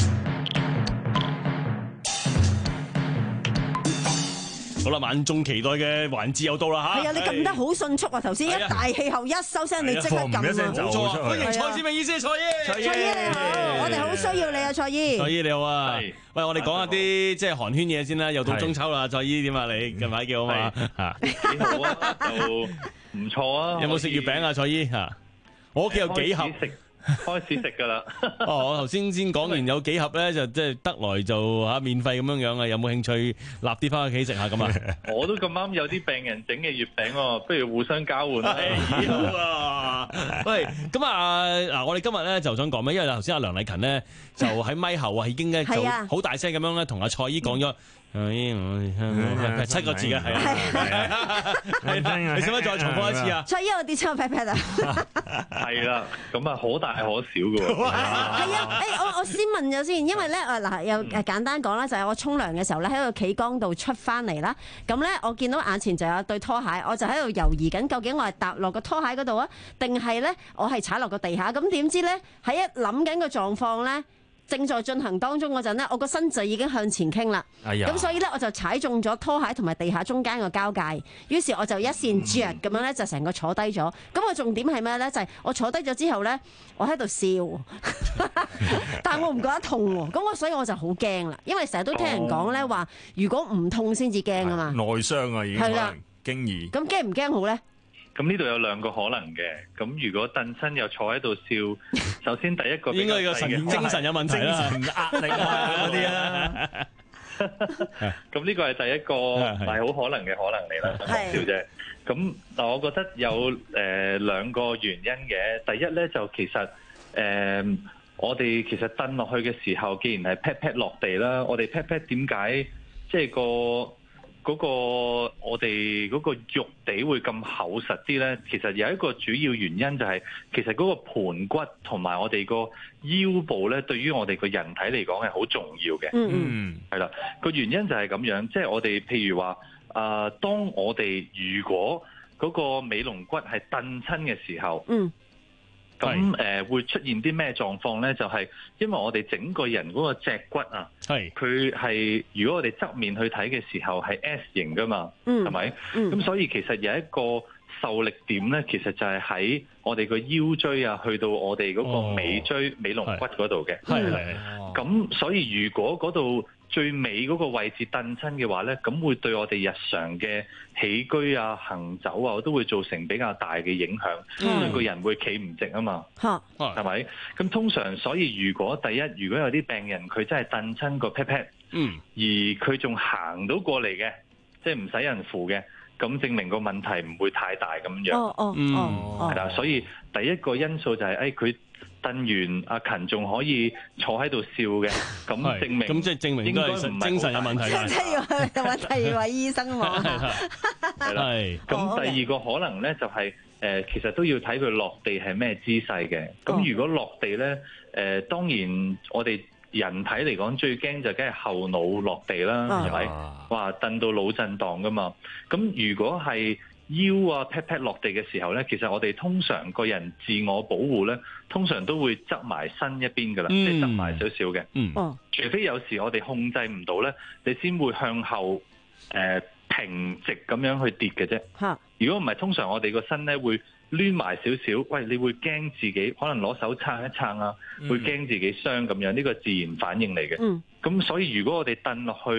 好啦，萬眾期待嘅環節又到啦嚇！
係啊，你撳得好迅速啊！頭先一大氣候一收聲，你即刻撳啊！
冇錯啊！歡迎蔡志明醫師，蔡醫，
蔡醫你好，我哋好需要你啊，蔡醫。
蔡醫你好啊！喂，我哋講下啲即係寒暄嘢先啦，又到中秋啦，蔡醫點啊？你近排幾好嘛？嚇
幾好啊，就唔錯啊！
有冇食月餅啊，蔡醫嚇？我屋企有幾盒。
開始食噶啦！
哦，我頭先先講完有幾盒咧，就即係得來就嚇免費咁樣樣啊！有冇興趣立啲翻屋企食下咁啊？
我都咁啱有啲病人整嘅月餅喎，不如互相交換啦！
幾好啊！喂，咁啊嗱，我哋今日咧就想講咩？因為頭先阿梁麗勤咧就喺咪後啊，已經咧就好大聲咁樣咧同阿蔡醫講咗。係七個字嘅，係啊，你使唔使再重複一次啊？
蔡醫，我跌親個 pat pat 啊！
係啦，咁啊可大可小嘅喎。
係啊，誒我我先問咗先，因為咧誒嗱又誒簡單講啦，就係我沖涼嘅時候咧喺個企缸度出翻嚟啦，咁咧我見到眼前就有對拖鞋，我就喺度猶豫緊，究竟我係踏落個拖鞋嗰度啊，定係咧我係踩落個地下？咁點知咧喺一諗緊個狀況咧，正在進行當中嗰陣咧，我個身就已經向前傾啦。咁、哎、呀所以咧，我就踩中咗拖鞋同埋地下中間個交界。於是我就一線着咁樣咧，就成個坐低咗。咁個重點係咩咧？就係、是、我坐低咗之後咧，我喺度笑，但係我唔覺得痛喎。咁我所以我就好驚啦，因為成日都聽人講咧話，如果唔痛先至驚啊嘛。
內傷啊，已經係啦，驚異。
咁驚唔驚好咧？
咁呢度有兩個可能嘅，咁如果蹬親又坐喺度笑，首先第一個
應該個神精神有問題啦，
精神壓力啊嗰啲啊。
咁呢個係第一個唔係好可能嘅可能嚟啦，講笑啫。咁嗱，我覺得有誒兩個原因嘅。第一咧就其實誒我哋其實蹬落去嘅時候，既然係 pat pat 落地啦，我哋 pat pat 點解即係個？嗰個我哋嗰個肉地會咁厚實啲咧，其實有一個主要原因就係、是、其實嗰個盤骨同埋我哋個腰部咧，對於我哋個人體嚟講係好重要嘅。
嗯，
係啦，個原因就係咁樣，即係我哋譬如話，啊、呃，當我哋如果嗰個尾龍骨係蹬親嘅時候，嗯。咁誒、呃、會出現啲咩狀況咧？就係、是、因為我哋整個人嗰個脊骨啊，佢係如果我哋側面去睇嘅時候係 S 型噶嘛，係咪？咁、嗯、所以其實有一個受力點咧，其實就係喺我哋個腰椎啊，去到我哋嗰個尾椎、哦、尾龍骨嗰度嘅。係係。咁所以如果嗰度最尾嗰個位置蹬親嘅話咧，咁會對我哋日常嘅起居啊、行走啊，都會造成比較大嘅影響，因為、嗯、個人會企唔直啊嘛，係咪、嗯？咁通常，所以如果第一，如果有啲病人佢真係蹬親個 pat pat，嗯，而佢仲行到過嚟嘅，即係唔使人扶嘅，咁證明個問題唔會太大咁樣。
哦哦哦，
係啦，所以第一個因素就係、是，誒、哎、佢。蹬完阿勤仲可以坐喺度笑嘅，咁證明
咁即係證明應該係精神有問題啦。
即係要揾第二位醫生喎。
係啦，咁第二個可能咧就係、是、誒、呃，其實都要睇佢落地係咩姿勢嘅。咁如果落地咧，誒、呃、當然我哋人體嚟講最驚就梗係後腦落地啦，係咪、啊？哇，蹬到腦震盪噶嘛。咁如果係腰啊 pat pat 落地嘅時候咧，其實我哋通常個人自我保護咧，通常都會側埋身一邊噶啦，即係側埋少少嘅。嗯，除非有時我哋控制唔到咧，你先會向後誒、呃、平直咁樣去跌嘅啫。嚇！如果唔係，通常我哋個身咧會攣埋少少，喂，你會驚自己可能攞手撐一撐啊，嗯、會驚自己傷咁樣，呢個自然反應嚟嘅。嗯，咁所以如果我哋蹬落去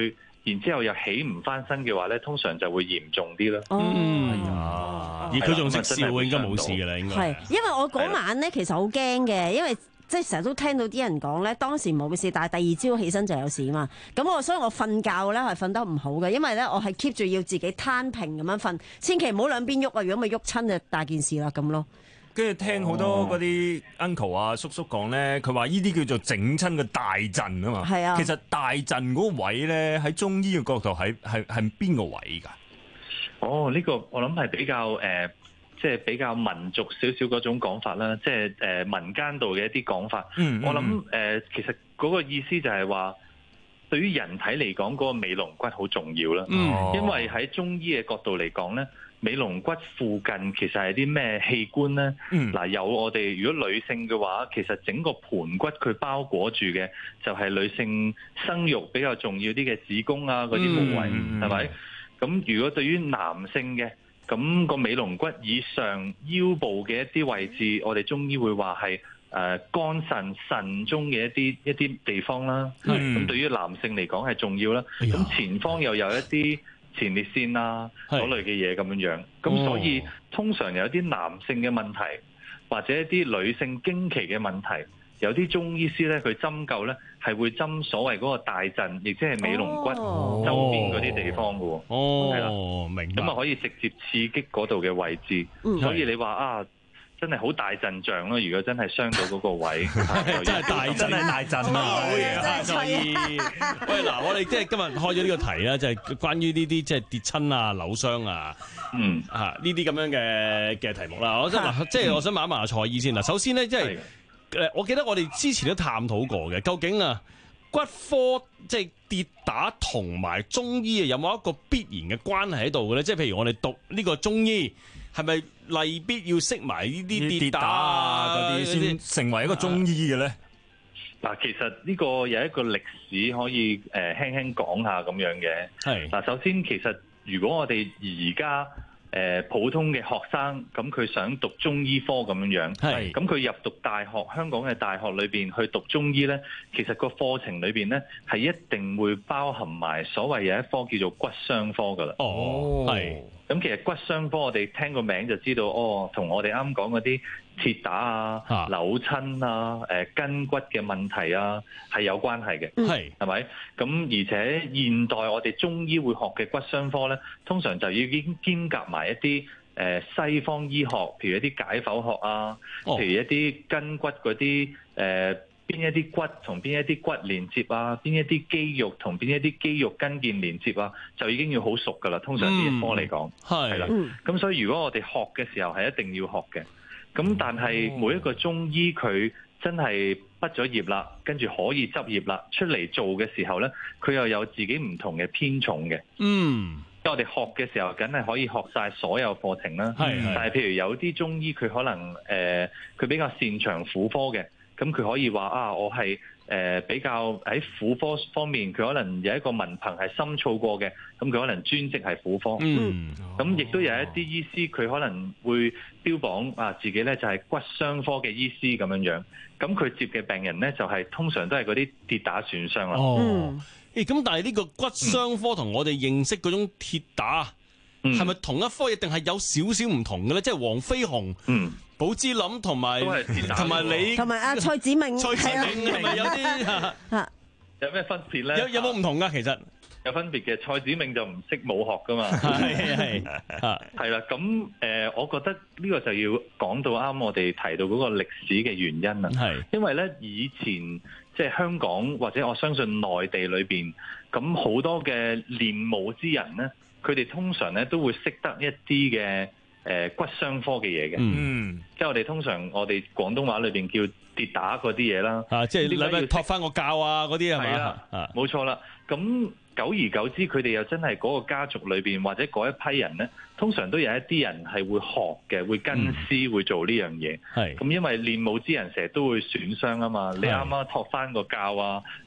然之後又起唔翻身嘅話咧，通常就會嚴重啲啦。
嗯，而佢仲識笑，應該冇事㗎啦，應該。
係，因為我嗰晚咧其實好驚嘅，因為即係成日都聽到啲人講咧，當時冇事，但係第二朝起身就有事嘛。咁我所以我瞓覺咧係瞓得唔好嘅，因為咧我係 keep 住要自己攤平咁樣瞓，千祈唔好兩邊喐啊！如果咪喐親就大件事啦咁咯。
跟住聽好多嗰啲 uncle 啊叔叔講咧，佢話呢啲叫做整親個大陣啊嘛。係啊，其實大陣嗰個位咧喺中醫嘅角度係係係邊個位㗎？
哦，呢、這個我諗係比較誒、呃，即係比較民族少少嗰種講法啦，即係誒、呃、民間度嘅一啲講法。嗯嗯我諗誒、呃，其實嗰個意思就係話，對於人體嚟講，嗰、那個尾龍骨好重要啦。嗯，因為喺中醫嘅角度嚟講咧。尾龍骨附近其實係啲咩器官咧？嗱、嗯，有我哋如果女性嘅話，其實整個盤骨佢包裹住嘅就係女性生育比較重要啲嘅子宮啊嗰啲部位，係咪、嗯？咁如果對於男性嘅，咁個尾龍骨以上腰部嘅一啲位置，我哋中醫會話係誒肝腎腎中嘅一啲一啲地方啦。咁、嗯、對於男性嚟講係重要啦。咁、哎、前方又有一啲前列腺啊嗰類嘅嘢咁樣樣，咁所以通常有啲男性嘅問題，或者一啲女性經期嘅問題，有啲中醫師咧佢針灸咧係會針所謂嗰個大陣，亦即係尾龍骨周邊嗰啲地方嘅喎。哦，係啦，明白。咁啊可以直接刺激嗰度嘅位置，嗯、所以你話啊。真係好大陣仗咯！如果真係傷到嗰個位，
真係大陣，真係大陣啊！好嘢啊！所以，喂嗱，我哋即係今日開咗呢個題啦，就係、是、關於呢啲即係跌親啊、扭傷啊，嗯嚇呢啲咁樣嘅嘅題目啦。我想即係我想問一問阿蔡醫先嗱。首先咧，即係誒，我記得我哋之前都探討過嘅，究竟啊骨科即係跌打同埋中醫啊有冇一個必然嘅關係喺度嘅咧？即係譬如我哋讀呢個中醫。係咪例必要識埋呢啲跌打啊嗰啲先
成為一個中醫嘅咧？
嗱，其實呢個有一個歷史可以誒輕輕講下咁樣嘅。係嗱，首先其實如果我哋而家誒普通嘅學生，咁佢想讀中醫科咁樣樣，係咁佢入讀大學，香港嘅大學裏邊去讀中醫咧，其實個課程裏邊咧係一定會包含埋所謂有一科叫做骨傷科噶啦。哦，係。咁其實骨傷科我哋聽個名就知道，哦，同我哋啱講嗰啲跌打啊、啊扭親啊、誒筋骨嘅問題啊係有關係嘅，係係咪？咁而且現代我哋中醫會學嘅骨傷科咧，通常就已經兼夾埋一啲誒西方醫學，譬如一啲解剖學啊，哦、譬如一啲筋骨嗰啲誒。邊一啲骨同邊一啲骨連接啊，邊一啲肌肉同邊一啲肌肉筋腱連接啊，就已經要好熟噶啦。通常呢一科嚟講，係啦、嗯。咁所以如果我哋學嘅時候係一定要學嘅。咁但係每一個中醫佢真係畢咗業啦，跟住可以執業啦，出嚟做嘅時候咧，佢又有自己唔同嘅偏重嘅。嗯，因為我哋學嘅時候，梗係可以學晒所有課程啦。係，但係譬如有啲中醫佢可能誒，佢、呃、比較擅長婦科嘅。咁佢可以話啊，我係誒、呃、比較喺婦科方面，佢可能有一個文憑係深造過嘅，咁佢可能專職係婦科。嗯，咁亦都有一啲醫師，佢可能會標榜啊自己咧就係骨傷科嘅醫師咁樣樣。咁佢接嘅病人咧就係、是、通常都係嗰啲跌打損傷啦。
哦，誒咁、欸，但係呢個骨傷科同我哋認識嗰種跌打，係咪、嗯、同一科，亦定係有少少唔同嘅咧？即係黃飛鴻。嗯。寶芝林同埋同埋你
同埋阿蔡子明，
蔡子明係咪有啲
有咩分別咧？
有有冇唔同噶？其實
有分別嘅。蔡子明就唔識武學噶嘛。係係係啦。咁誒、呃，我覺得呢個就要講到啱我哋提到嗰個歷史嘅原因啦。係因為咧，以前即係香港或者我相信內地裏邊，咁好多嘅練武之人咧，佢哋通常咧都會識得一啲嘅。誒、呃、骨傷科嘅嘢嘅，嗯，即係我哋通常我哋廣東話裏邊叫跌打嗰啲嘢啦，啊，即係你咪托翻個教啊嗰啲係咪啊？啊，冇錯啦。咁久而久之，佢哋又真係嗰個家族裏邊或者嗰一批人咧，通常都有一啲人係會學嘅，會跟師、嗯、會做呢樣嘢。係咁，因為練武之人成日都會損傷啊嘛。你啱啱托翻個教啊，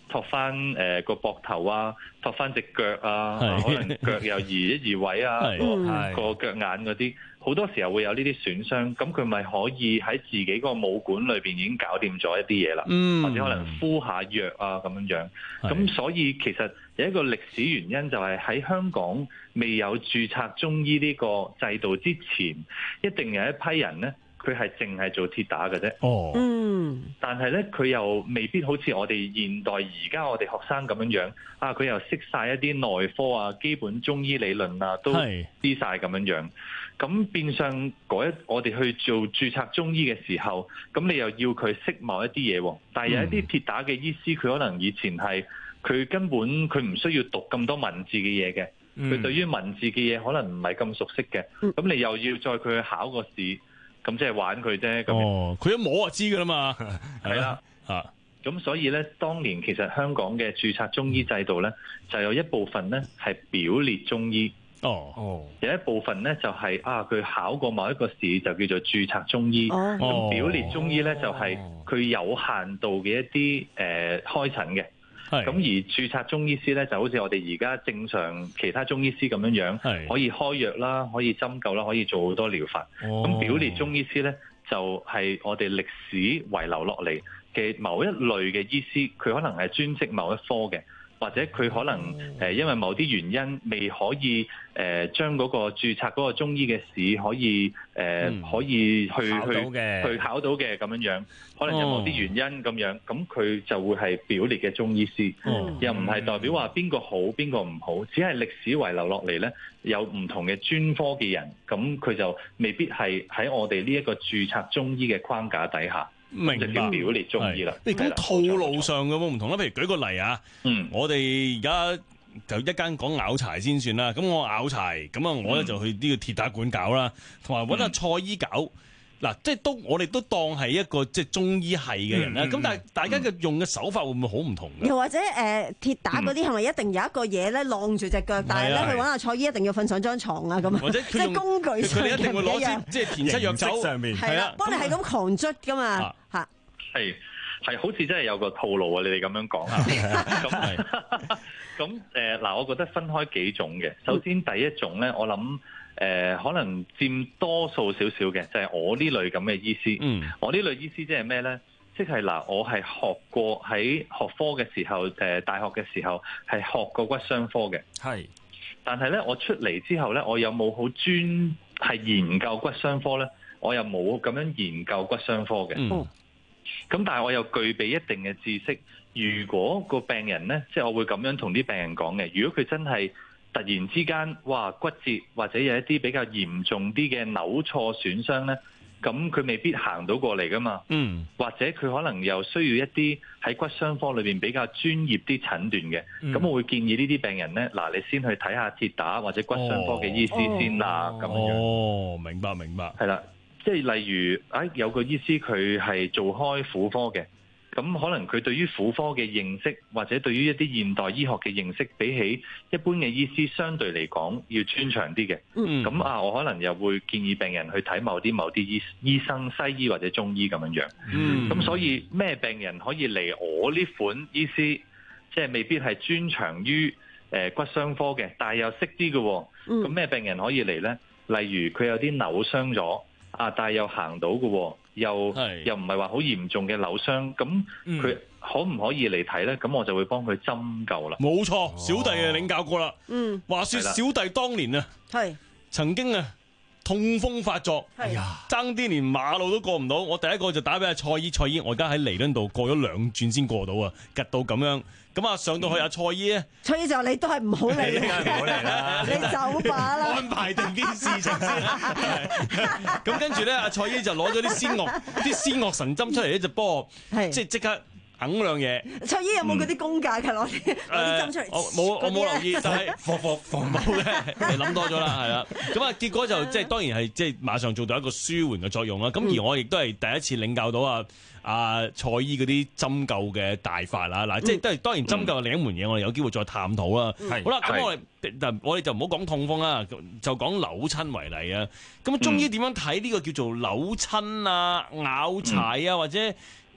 托翻誒個膊頭啊，托翻隻腳啊，可能腳又移一移位啊，個腳眼嗰啲，好多時候會有呢啲損傷，咁佢咪可以喺自己個武館裏邊已經搞掂咗一啲嘢啦，
嗯、
或者可能敷下藥啊咁樣樣。咁所以其實有一個歷史原因就係喺香港未有註冊中醫呢個制度之前，一定有一批人咧。佢係淨係做鐵打嘅啫，
哦，
嗯，但係咧佢又未必好似我哋現代而家我哋學生咁樣樣，啊佢又識晒一啲內科啊、基本中醫理論啊，都知晒咁樣樣。咁變相嗰一我哋去做註冊中醫嘅時候，咁你又要佢識某一啲嘢喎，但係有一啲鐵打嘅醫師，佢可能以前係佢根本佢唔需要讀咁多文字嘅嘢嘅，佢、嗯、對於文字嘅嘢可能唔係咁熟悉嘅，咁、嗯、你又要再佢去考個試。咁即係玩佢啫，咁
哦，佢一摸就知噶啦嘛，
係啦，啊，咁所以咧，當年其實香港嘅註冊中醫制度咧，就有一部分咧係表列中醫，
哦哦，
有一部分咧就係、是、啊，佢考過某一個試就叫做註冊中醫，咁、哦、表列中醫咧就係佢有限度嘅一啲誒、呃、開診嘅。咁而註冊中醫師咧，就好似我哋而家正常其他中醫師咁樣樣，可以開藥啦，可以針灸啦，可以做好多療法。咁、哦、表列中醫師咧，就係、是、我哋歷史遺留落嚟嘅某一類嘅醫師，佢可能係專職某一科嘅，或者佢可能誒因為某啲原因未可以誒將嗰個註冊嗰個中醫嘅試可以誒、呃嗯、可以去去去考到嘅咁樣樣，可能有某啲原因咁樣，咁佢就會係表列嘅中醫師，嗯、又唔係代表話邊個好邊個唔好，只係歷史遺留落嚟咧，有唔同嘅專科嘅人，咁佢就未必係喺我哋呢一個註冊中醫嘅框架底下。
明白，
表列中醫啦。
你講套路上嘅喎唔同啦，譬如舉個例啊，
嗯，
我哋而家就一間講拗柴先算啦。咁我拗柴，咁啊我咧就去呢個鐵打館搞啦，同埋揾阿蔡醫搞。嗱、嗯，即係都我哋都當係一個即係中醫系嘅人啦。咁、嗯嗯、但係大家嘅用嘅手法會唔會好唔同嘅？
又或者誒、呃、鐵打嗰啲係咪一定有一個嘢咧晾住隻腳？但係咧去揾阿蔡醫一定要瞓上張床啊咁。或者即係工具上
佢哋一定會攞支即係填七藥酒上面係啦，
幫你係咁狂捽噶嘛嚇。
係係好似真係有個套路啊！你哋咁樣講啊，咁係咁誒嗱，我覺得分開幾種嘅。首先第一種咧，我諗誒、呃、可能佔多數少少嘅，就係、是、我呢類咁嘅醫師。嗯，我呢類醫師即係咩咧？即係嗱，我係學過喺學科嘅時候，誒、呃、大學嘅時候係學過骨傷科嘅。係，但係咧我出嚟之後咧，我有冇好專係研究骨傷科咧？我又冇咁樣研究骨傷科嘅。嗯。咁但係我又具備一定嘅知識，如果個病人呢，即係我會咁樣同啲病人講嘅，如果佢真係突然之間哇骨折或者有一啲比較嚴重啲嘅扭挫損傷呢，咁佢未必行到過嚟噶嘛。嗯，或者佢可能又需要一啲喺骨傷科裏邊比較專業啲診斷嘅，咁、嗯、我會建議呢啲病人呢，嗱你先去睇下鐵打或者骨傷科嘅醫師先啦，咁、哦、樣。哦，
明白明白。
係啦。即係例如，誒有個醫師佢係做開婦科嘅，咁可能佢對於婦科嘅認識，或者對於一啲現代醫學嘅認識，比起一般嘅醫師相對嚟講要專長啲嘅。嗯，咁啊，我可能又會建議病人去睇某啲某啲醫醫生、西醫或者中醫咁樣樣。嗯，咁所以咩病人可以嚟我呢款醫師，即係未必係專長於誒骨傷科嘅，但係又識啲嘅。咁咩病人可以嚟呢？例如佢有啲扭傷咗。啊！但係又行到嘅，又又唔係話好嚴重嘅扭傷，咁佢可唔可以嚟睇咧？咁我就會幫佢針灸啦。
冇錯，小弟啊領教過啦。嗯，話說小弟當年啊，係曾經啊痛風發作，哎呀，爭啲連馬路都過唔到。我第一個就打俾阿蔡醫，蔡醫，我而家喺彌敦道過咗兩轉先過到啊，吉到咁樣。咁啊，上到去阿蔡醫咧，
蔡醫就你都係唔好嚟，
梗係唔好嚟啦，
你走吧啦，
安排定啲事情先。咁跟住咧，阿蔡醫就攞咗啲仙樂，啲仙樂神針出嚟咧，就幫我，即係即刻揞兩嘢。
蔡醫有冇嗰啲公價嘅攞啲攞啲針出嚟？
我冇，我冇留意，但係防防防冇嘅，你諗多咗啦，係啦。咁啊，結果就即係當然係即係馬上做到一個舒緩嘅作用啦。咁而我亦都係第一次領教到啊。啊，蔡醫嗰啲針灸嘅大法啦，嗱、嗯，即係都係當然針灸係另一門嘢，我哋有機會再探討啦。嗯、好啦，咁我哋我哋就唔好講痛風啦，就講扭親為例啊。咁中醫點樣睇呢個叫做扭親啊、拗柴啊，或者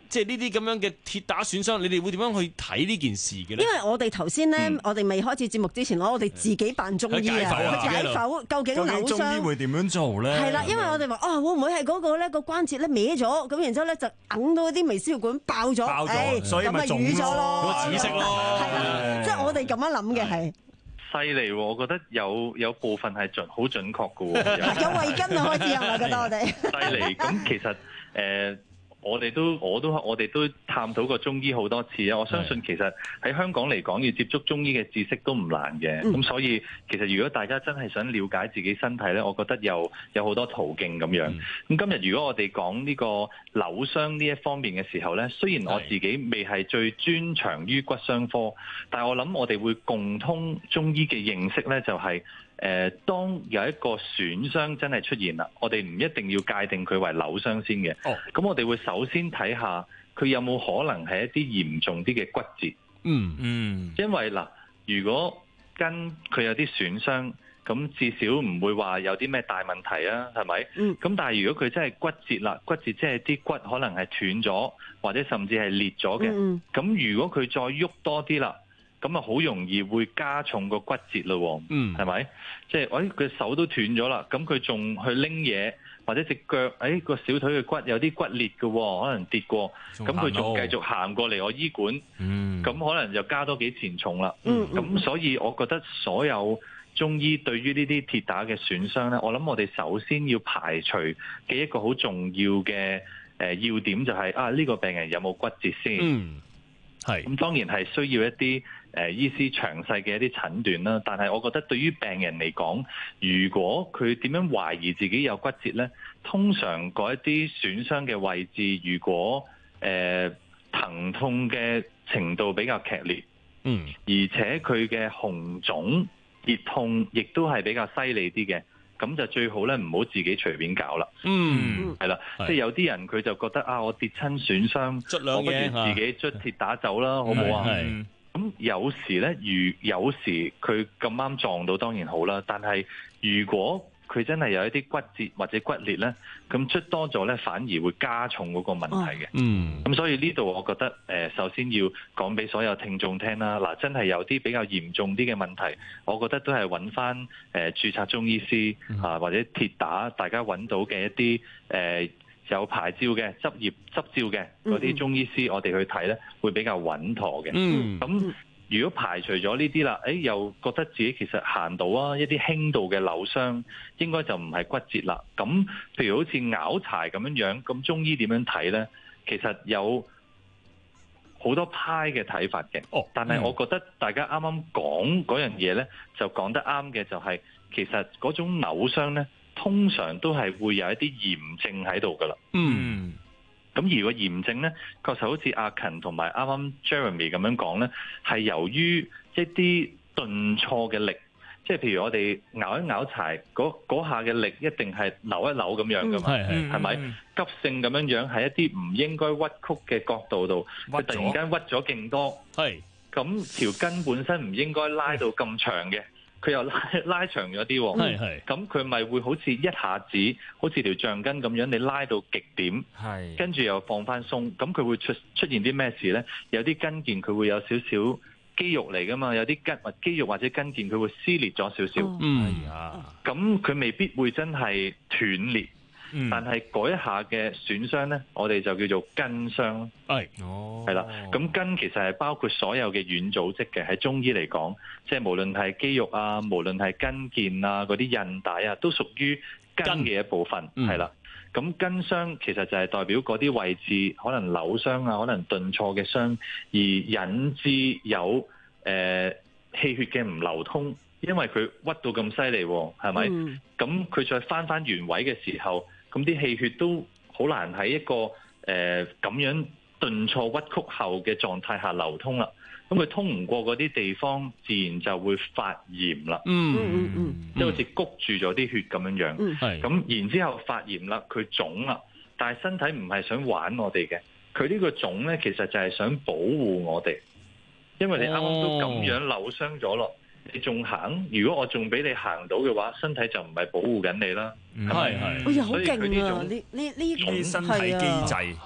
即係呢啲咁樣嘅鐵打損傷，你哋會點樣去睇呢件事嘅咧？
因為我哋頭先咧，我哋未開始節目之前，攞我哋自己扮中醫啊，解剖究竟扭傷
中醫會點樣做咧？
係啦，因為我哋話啊，會唔會係嗰個咧個關節咧歪咗，咁然之後咧就揞到啲微絲血管爆咗，
爆咗，所以咪
瘀咗咯，
紫色咯，
係啦，即係我哋咁樣諗嘅係。
犀利喎！我覺得有有部分係準好準確嘅喎，
有慧根啊開始係咪覺得我哋？
犀利！咁其實誒。呃我哋都我都我哋都探討過中醫好多次啊！我相信其實喺香港嚟講，要接觸中醫嘅知識都唔難嘅。咁、嗯、所以其實如果大家真係想了解自己身體咧，我覺得有有好多途徑咁樣。咁、嗯、今日如果我哋講呢個扭傷呢一方面嘅時候咧，雖然我自己未係最專長於骨傷科，但係我諗我哋會共通中醫嘅認識咧，就係、是。誒、呃，當有一個損傷真係出現啦，我哋唔一定要界定佢為扭傷先嘅。哦，咁我哋會首先睇下佢有冇可能係一啲嚴重啲嘅骨折。
嗯嗯，
因為嗱，如果跟佢有啲損傷，咁至少唔會話有啲咩大問題啊，係咪？嗯。咁但係如果佢真係骨折啦，骨折即係啲骨可能係斷咗，或者甚至係裂咗嘅。嗯。咁如果佢再喐多啲啦，咁啊，好容易會加重個骨折咯，嗯，係咪？即係，哎，佢手都斷咗啦，咁佢仲去拎嘢，或者隻腳，哎，個小腿嘅骨有啲骨裂嘅，可能跌過，咁佢仲繼續行過嚟我醫館，嗯，咁可能就加多幾錢重啦，嗯，咁所以我覺得所有中醫對於呢啲鐵打嘅損傷咧，我諗我哋首先要排除嘅一個好重要嘅誒要點就係啊，呢個病人有冇骨折先？嗯，係，咁當然係需要一啲。誒醫師詳細嘅一啲診斷啦，但係我覺得對於病人嚟講，如果佢點樣懷疑自己有骨折呢？通常嗰一啲損傷嘅位置，如果誒、呃、疼痛嘅程度比較劇烈，嗯，而且佢嘅紅腫熱痛亦都係比較犀利啲嘅，咁就最好咧唔好自己隨便搞啦。嗯，係啦，即係有啲人佢就覺得啊，我跌親損傷，我不如自己捽鐵打走啦，好唔好啊？咁有時咧，如有時佢咁啱撞到當然好啦，但係如果佢真係有一啲骨折或者骨裂咧，咁捽多咗咧，反而會加重嗰個問題嘅。嗯，咁所以呢度我覺得誒，首先要講俾所有聽眾聽啦。嗱，真係有啲比較嚴重啲嘅問題，我覺得都係揾翻誒註冊中醫師啊，或者鐵打大家揾到嘅一啲誒。呃有牌照嘅執業執照嘅嗰啲中醫師，我哋去睇咧，會比較穩妥嘅。咁、嗯、如果排除咗呢啲啦，誒又覺得自己其實行到啊，一啲輕度嘅扭傷，應該就唔係骨折啦。咁譬如好似拗柴咁樣樣，咁中醫點樣睇咧？其實有好多派嘅睇法嘅。哦，但係我覺得大家啱啱講嗰樣嘢咧，就講得啱嘅，就係其實嗰種扭傷咧。通常都係會有一啲炎症喺度噶啦。嗯，咁而個炎症咧，確實好似阿勤同埋啱啱 Jeremy 咁樣講咧，係由於一啲頓挫嘅力，即係譬如我哋拗一拗柴嗰嗰下嘅力，一定係扭一扭咁樣噶嘛，係係係咪急性咁樣樣喺一啲唔應該屈曲嘅角度度，佢突然間屈咗勁多，係咁條筋本身唔應該拉到咁長嘅。佢又拉拉長咗啲，係係，咁佢咪會好似一下子，好似條橡筋咁樣，你拉到極點，係，跟住又放翻鬆，咁佢會出出現啲咩事咧？有啲筋腱佢會有少少肌肉嚟噶嘛，有啲筋或肌肉或者筋腱佢會撕裂咗少少，嗯，係啊，咁佢未必會真係斷裂。嗯、但係嗰一下嘅損傷咧，我哋就叫做筋傷。係，哦，係啦。咁筋其實係包括所有嘅軟組織嘅，喺中醫嚟講，即係無論係肌肉啊，無論係筋腱啊，嗰啲韌帶啊，都屬於筋嘅一部分。係啦。咁筋傷其實就係代表嗰啲位置可能扭傷啊，可能頓挫嘅傷，而引致有誒、呃、氣血嘅唔流通，因為佢屈到咁犀利，係咪？咁佢、嗯、再翻翻原位嘅時候。咁啲氣血都好難喺一個誒咁、呃、樣頓挫屈曲後嘅狀態下流通啦。咁佢通唔過嗰啲地方，自然就會發炎啦。嗯嗯嗯，即係好似谷住咗啲血咁樣樣。嗯，係。咁然之後發炎啦，佢腫啦，但係身體唔係想玩我哋嘅，佢呢個腫咧其實就係想保護我哋，因為你啱啱都咁樣扭傷咗咯。你仲行？如果我仲俾你行到嘅話，身體就唔係保護緊你啦。係係，
哎呀，好勁啊！呢呢呢
啲身體機制嚇，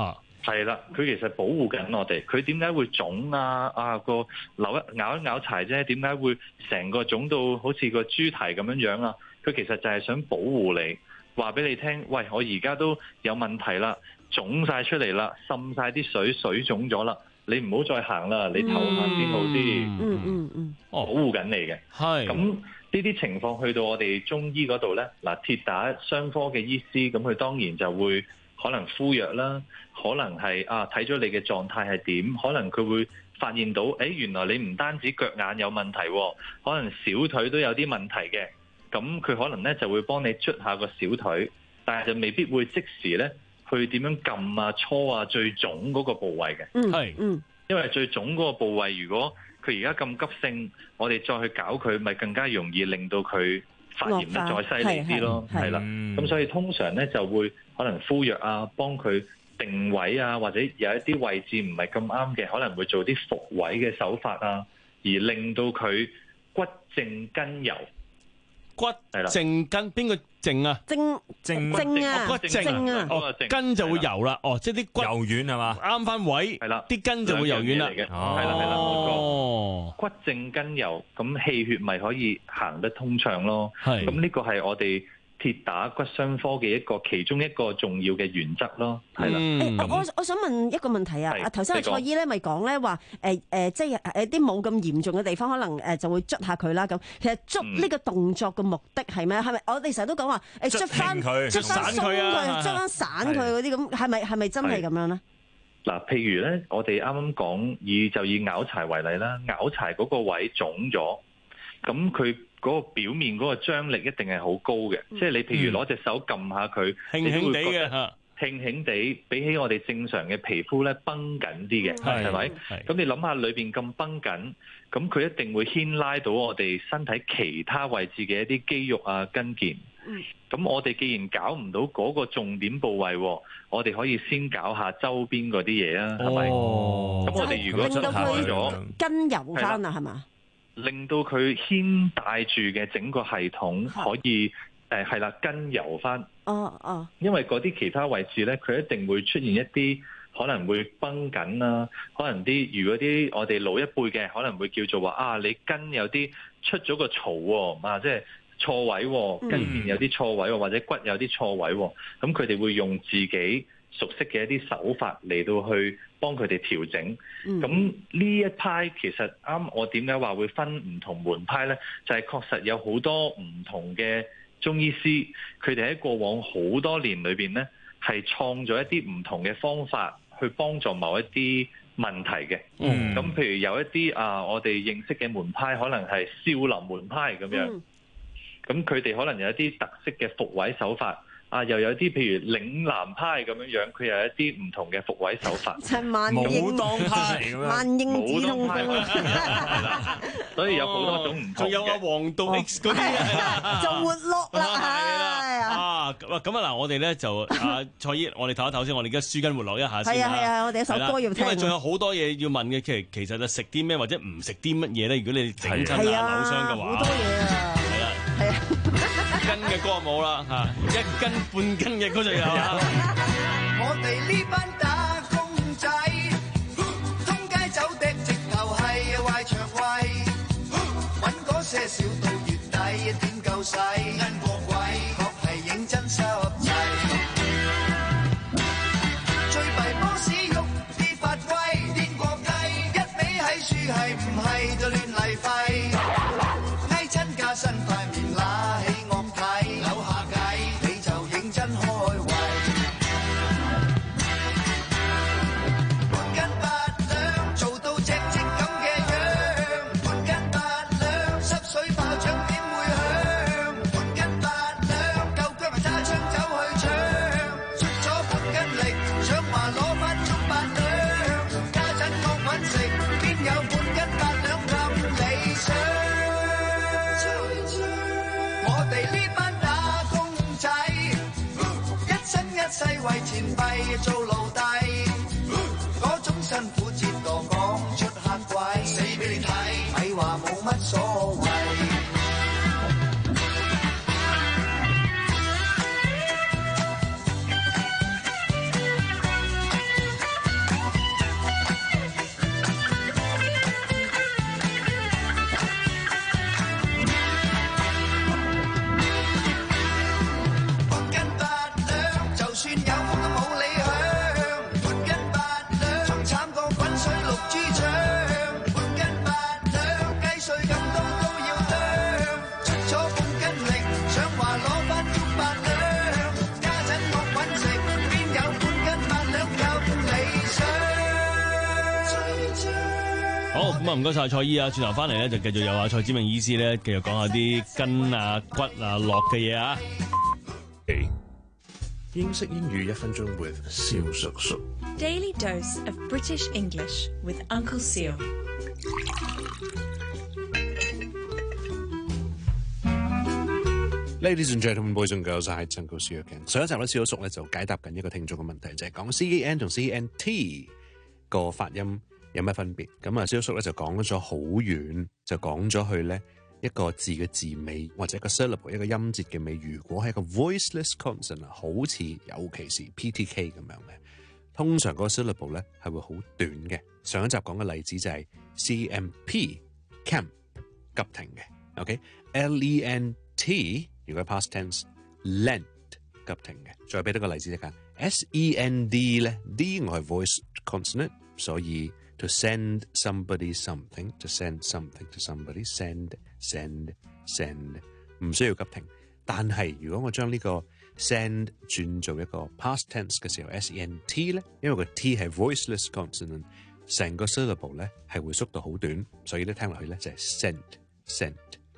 係啦，佢其實保護緊我哋。佢點解會腫啊？啊個扭一咬一咬柴啫，點解會成個腫到好似個豬蹄咁樣樣啊？佢其實就係想保護你，話俾你聽，喂，我而家都有問題啦，腫晒出嚟啦，滲晒啲水，水腫咗啦，你唔好再行啦，你唞下先好啲。
嗯嗯嗯，
保護緊你嘅。
係。
咁呢啲情況去到我哋中醫嗰度咧，嗱，鐵打傷科嘅醫師，咁佢當然就會可能敷藥啦，可能係啊睇咗你嘅狀態係點，可能佢會發現到，誒原來你唔單止腳眼有問題，可能小腿都有啲問題嘅。咁佢可能咧就會幫你捽下個小腿，但係就未必會即時咧去點樣撳啊、搓啊最腫嗰個部位嘅。
嗯，係，嗯，
因為最腫嗰個部位，如果佢而家咁急性，我哋再去搞佢，咪更加容易令到佢發炎得再犀利啲咯。係啦，咁所以通常咧就會可能敷藥啊，幫佢定位啊，或者有一啲位置唔係咁啱嘅，可能會做啲復位嘅手法啊，而令到佢骨正筋柔。
骨正筋邊個正啊？
正正正啊！
骨正啊！哦，筋就會柔啦。哦，即係啲骨
柔軟係嘛？
啱翻位係啦，啲筋就會柔軟啦。
係啦係啦冇錯。骨正筋柔，咁氣血咪可以行得通暢咯。係。咁呢個係我哋鐵打骨傷科嘅一個其中一個重要嘅原則咯。係啦。
誒，我我想問一個問題啊。啊，頭先阿蔡醫咧咪講咧話誒誒，即係誒啲冇咁嚴重嘅地方，可能誒就會捽下佢啦。咁其實捽呢個動作嘅目的係咩？係咪我哋成日都講話誒捽翻捽翻鬆佢，捽翻散佢嗰啲咁？係咪係咪真係咁樣咧？
嗱，譬如咧，我哋啱啱講以就以拗柴為例啦，拗柴嗰個位腫咗，咁佢嗰個表面嗰個張力一定係好高嘅，即係你譬如攞隻手撳下佢，
輕輕地嘅嚇，
輕輕地，比起我哋正常嘅皮膚咧繃緊啲嘅，係咪？咁你諗下裏邊咁繃緊，咁佢一定會牽拉到我哋身體其他位置嘅一啲肌肉啊、筋腱。咁我哋既然搞唔到嗰個重點部位，我哋可以先搞下周邊嗰啲嘢啊，係咪？咁我哋如果捽下咗
筋柔翻啦，係嘛？
令到佢牽帶住嘅整個系統可以誒係啦，筋柔翻。
哦哦。因
為嗰啲其他位置咧，佢一定會出現一啲可能會繃緊啦，可能啲如果啲我哋老一輩嘅可能會叫做話啊，你筋有啲出咗個槽喎，啊即係錯位，筋腱有啲錯位，或者骨有啲錯位，咁佢哋會用自己熟悉嘅一啲手法嚟到去幫佢哋調整。咁呢、嗯、一派其實啱我點解話會分唔同門派呢？就係、是、確實有好多唔同嘅中醫師，佢哋喺過往好多年裏邊呢，係創咗一啲唔同嘅方法去幫助某一啲問題嘅。咁、嗯、譬如有一啲啊，我哋認識嘅門派可能係少林門派咁樣。咁佢哋可能有一啲特色嘅復位手法，啊又有啲譬如嶺南派咁樣樣，佢有一啲唔同嘅復位手法。
即係萬英
當派，
萬英子通
派，所以有好多種唔同。
仲有啊黃道 X 嗰啲
就活絡啦，
係啊咁啊咁啊嗱，我哋咧就啊蔡醫，我哋唞一唞先，我哋而家舒筋活絡一下先。
係啊係啊，我哋一首歌要聽。
因為仲有好多嘢要問嘅，其實其實就食啲咩或者唔食啲乜嘢咧？如果你整親啊扭傷嘅話，
好多嘢啊。係啊，
斤嘅歌冇啦嚇，一斤半斤嘅歌就有啦。
我哋呢班打工仔，通街走趯直頭係壞腸胃，揾嗰些少到月底點夠使，因過鬼確係認真濕滯。最弊波士喐啲發威，癲過雞，一味喺樹係唔係就亂嚟廢，翳親加身塊面。為錢幣做奴隸，嗰種辛苦折墮講出嚇鬼，死俾你睇，咪話冇乜所謂。
咁啊，唔該晒蔡醫啊，轉頭翻嚟咧就繼續有阿蔡梓銘醫師咧，繼續講下啲筋啊、骨啊、落嘅嘢啊。
英式英語一分鐘 with 蕭叔叔。
Daily dose of British English with Uncle Seal。
Ladies and gentlemen, boys and girls， I係 Uncle Seal again。上一集咧，蕭叔叔咧就解答緊一個聽眾嘅問題，就係、是、講 C A N 同 C A N T 個發音有咩分別？咁啊，蕭叔叔咧就講咗好遠，就講咗去咧一個字嘅字尾或者一個 syllable 一個音節嘅尾，如果係一個 voiceless consonant， 好似尤其是 P T K 咁樣嘅，通常嗰個 syllable 咧係會好短嘅。上一集講嘅例子就係 C M P camp 急停嘅 ，OK？L E N T 如果 past tense lent 急停嘅。再俾多個例子得㗎 S E N D 咧 D 我係 voice consonant， 所以 to send somebody something to send something to somebody send send send 唔需要急停。但係如果我將呢個 send 轉做一個 past tense 嘅時候 S E N T 咧，因為個 T 係 voiceless consonant， 成個 syllable 咧係會縮到好短，所以咧聽落去咧就係 send send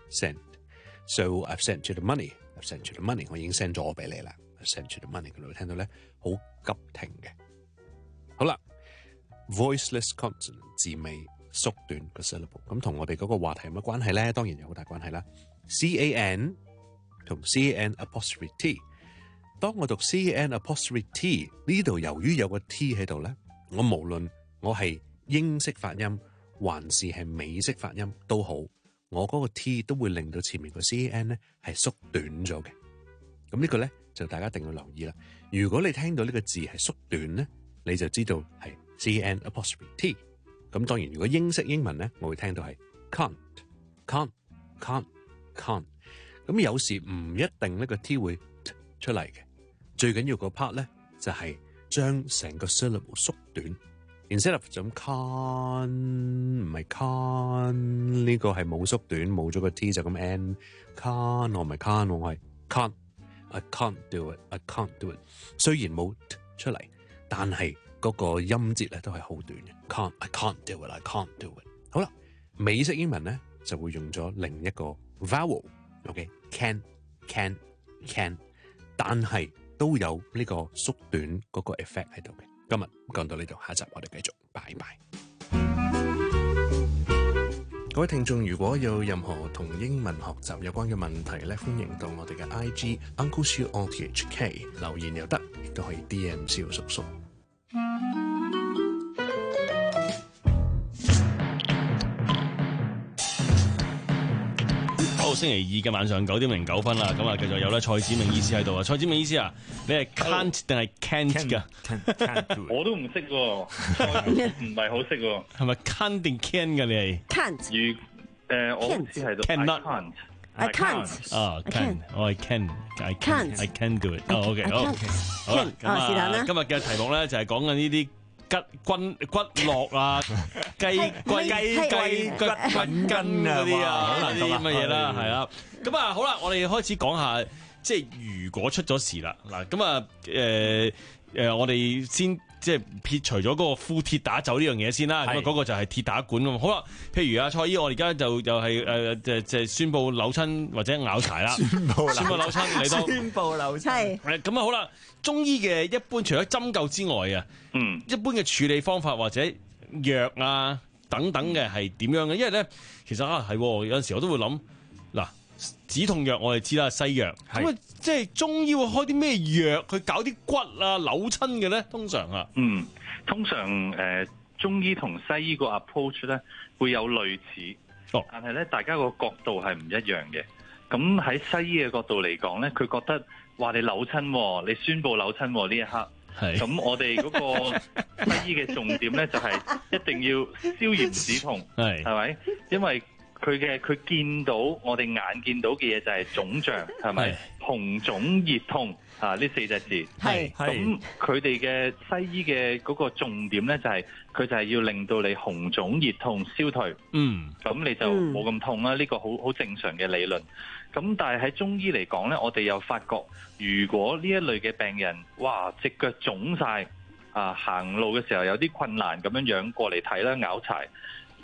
send。So I've sent you the money. I've sent you the money. 我已經 send 咗俾你啦。I've sent you the money。嗰度聽到咧好急停嘅。好啦 ，voiceless consonant 字尾縮短個 syllable， 咁同我哋嗰個話題有乜關係咧？當然有好大關係啦。C A N 同 C A N apostrophe T。當我讀 C A N apostrophe T 呢度，由於有個 T 喺度咧，我無論我係英式發音還是係美式發音都好。我嗰個 T 都會令到前面個 C A N 咧係縮短咗嘅，咁呢個咧就大家一定要留意啦。如果你聽到呢個字係縮短咧，你就知道係 C A N apostrophe T。咁當然，如果英式英文咧，我會聽到係 can't can't can't can't。咁有時唔一定呢個 T 會 T 出嚟嘅，最緊要個 part 咧就係將成個 syllable 縮短。Instead of 就咁 can 唔係 can 呢個係冇縮短，冇咗個 T 就咁 n can 我唔係 can 我係 can't I can't do it I can't do it。雖然冇 T 出嚟，但係嗰個音節咧都係好短嘅 can't I can't do it I can't do it。好啦，美式英文咧就會用咗另一個 vowel，OK can can can， 但係都有呢個縮短嗰個 effect 喺度嘅。今日講到呢度，下集我哋繼續，拜拜。各位聽眾，如果有任何同英文學習有關嘅問題咧，歡迎到我哋嘅 I G Uncle Siu O T H K 留言又得，亦都可以 D M 蕭叔叔。
星期二嘅晚上九點零九分啦，咁啊繼續有咧蔡梓銘醫師喺度啊，蔡梓銘醫師啊，你係 can't 定係 can't 噶？
我都唔識喎，唔係好識喎。
係咪 can't 定 can 㗎？你係
can't。
如誒，我好似係
cannot。
I can't。
啊 can，我係 can，I can，I can do it。哦 OK，好，好啦，咁啊，今日嘅題目咧就係講緊呢啲。骨骨骨骼啊，雞龜雞雞骨骨筋啊嗰啲啊，好難啲咁嘅嘢啦，係啊。咁啊，好啦，我哋開始講下，即係如果出咗事啦，嗱，咁啊，誒誒，我哋先即係撇除咗嗰個敷鐵打走呢樣嘢先啦。咁啊，嗰個就係鐵打館咁。好啦，譬如阿蔡醫，我而家就又係誒誒即係宣佈扭親或者拗柴啦，宣佈宣佈扭親你都
宣佈扭親。
誒咁啊，好啦。中醫嘅一般除咗針灸之外啊，嗯，一般嘅處理方法或者藥啊等等嘅係點樣嘅？因為咧，其實啊係有陣時我都會諗，嗱，止痛藥我哋知啦，西藥，咁啊即係中醫會開啲咩藥去搞啲骨啊扭親嘅咧？通常啊，
嗯，通常誒、呃、中醫同西醫個 approach 咧會有類似，哦、但係咧大家個角度係唔一樣嘅。咁喺西醫嘅角度嚟講咧，佢覺得話你扭親，你宣佈扭親呢一刻，咁我哋嗰個西醫嘅重點咧就係一定要消炎止痛，係咪？因為佢嘅佢見到我哋眼見到嘅嘢就係腫脹，係咪？紅腫熱痛啊，呢四隻字，係咁佢哋嘅西醫嘅嗰個重點咧就係佢就係要令到你紅腫熱痛消退，嗯，咁你就冇咁痛啦。呢、嗯、個好好正常嘅理論。咁但係喺中醫嚟講咧，我哋又發覺，如果呢一類嘅病人，哇，隻腳腫晒啊，行路嘅時候有啲困難咁樣樣過嚟睇啦，拗柴。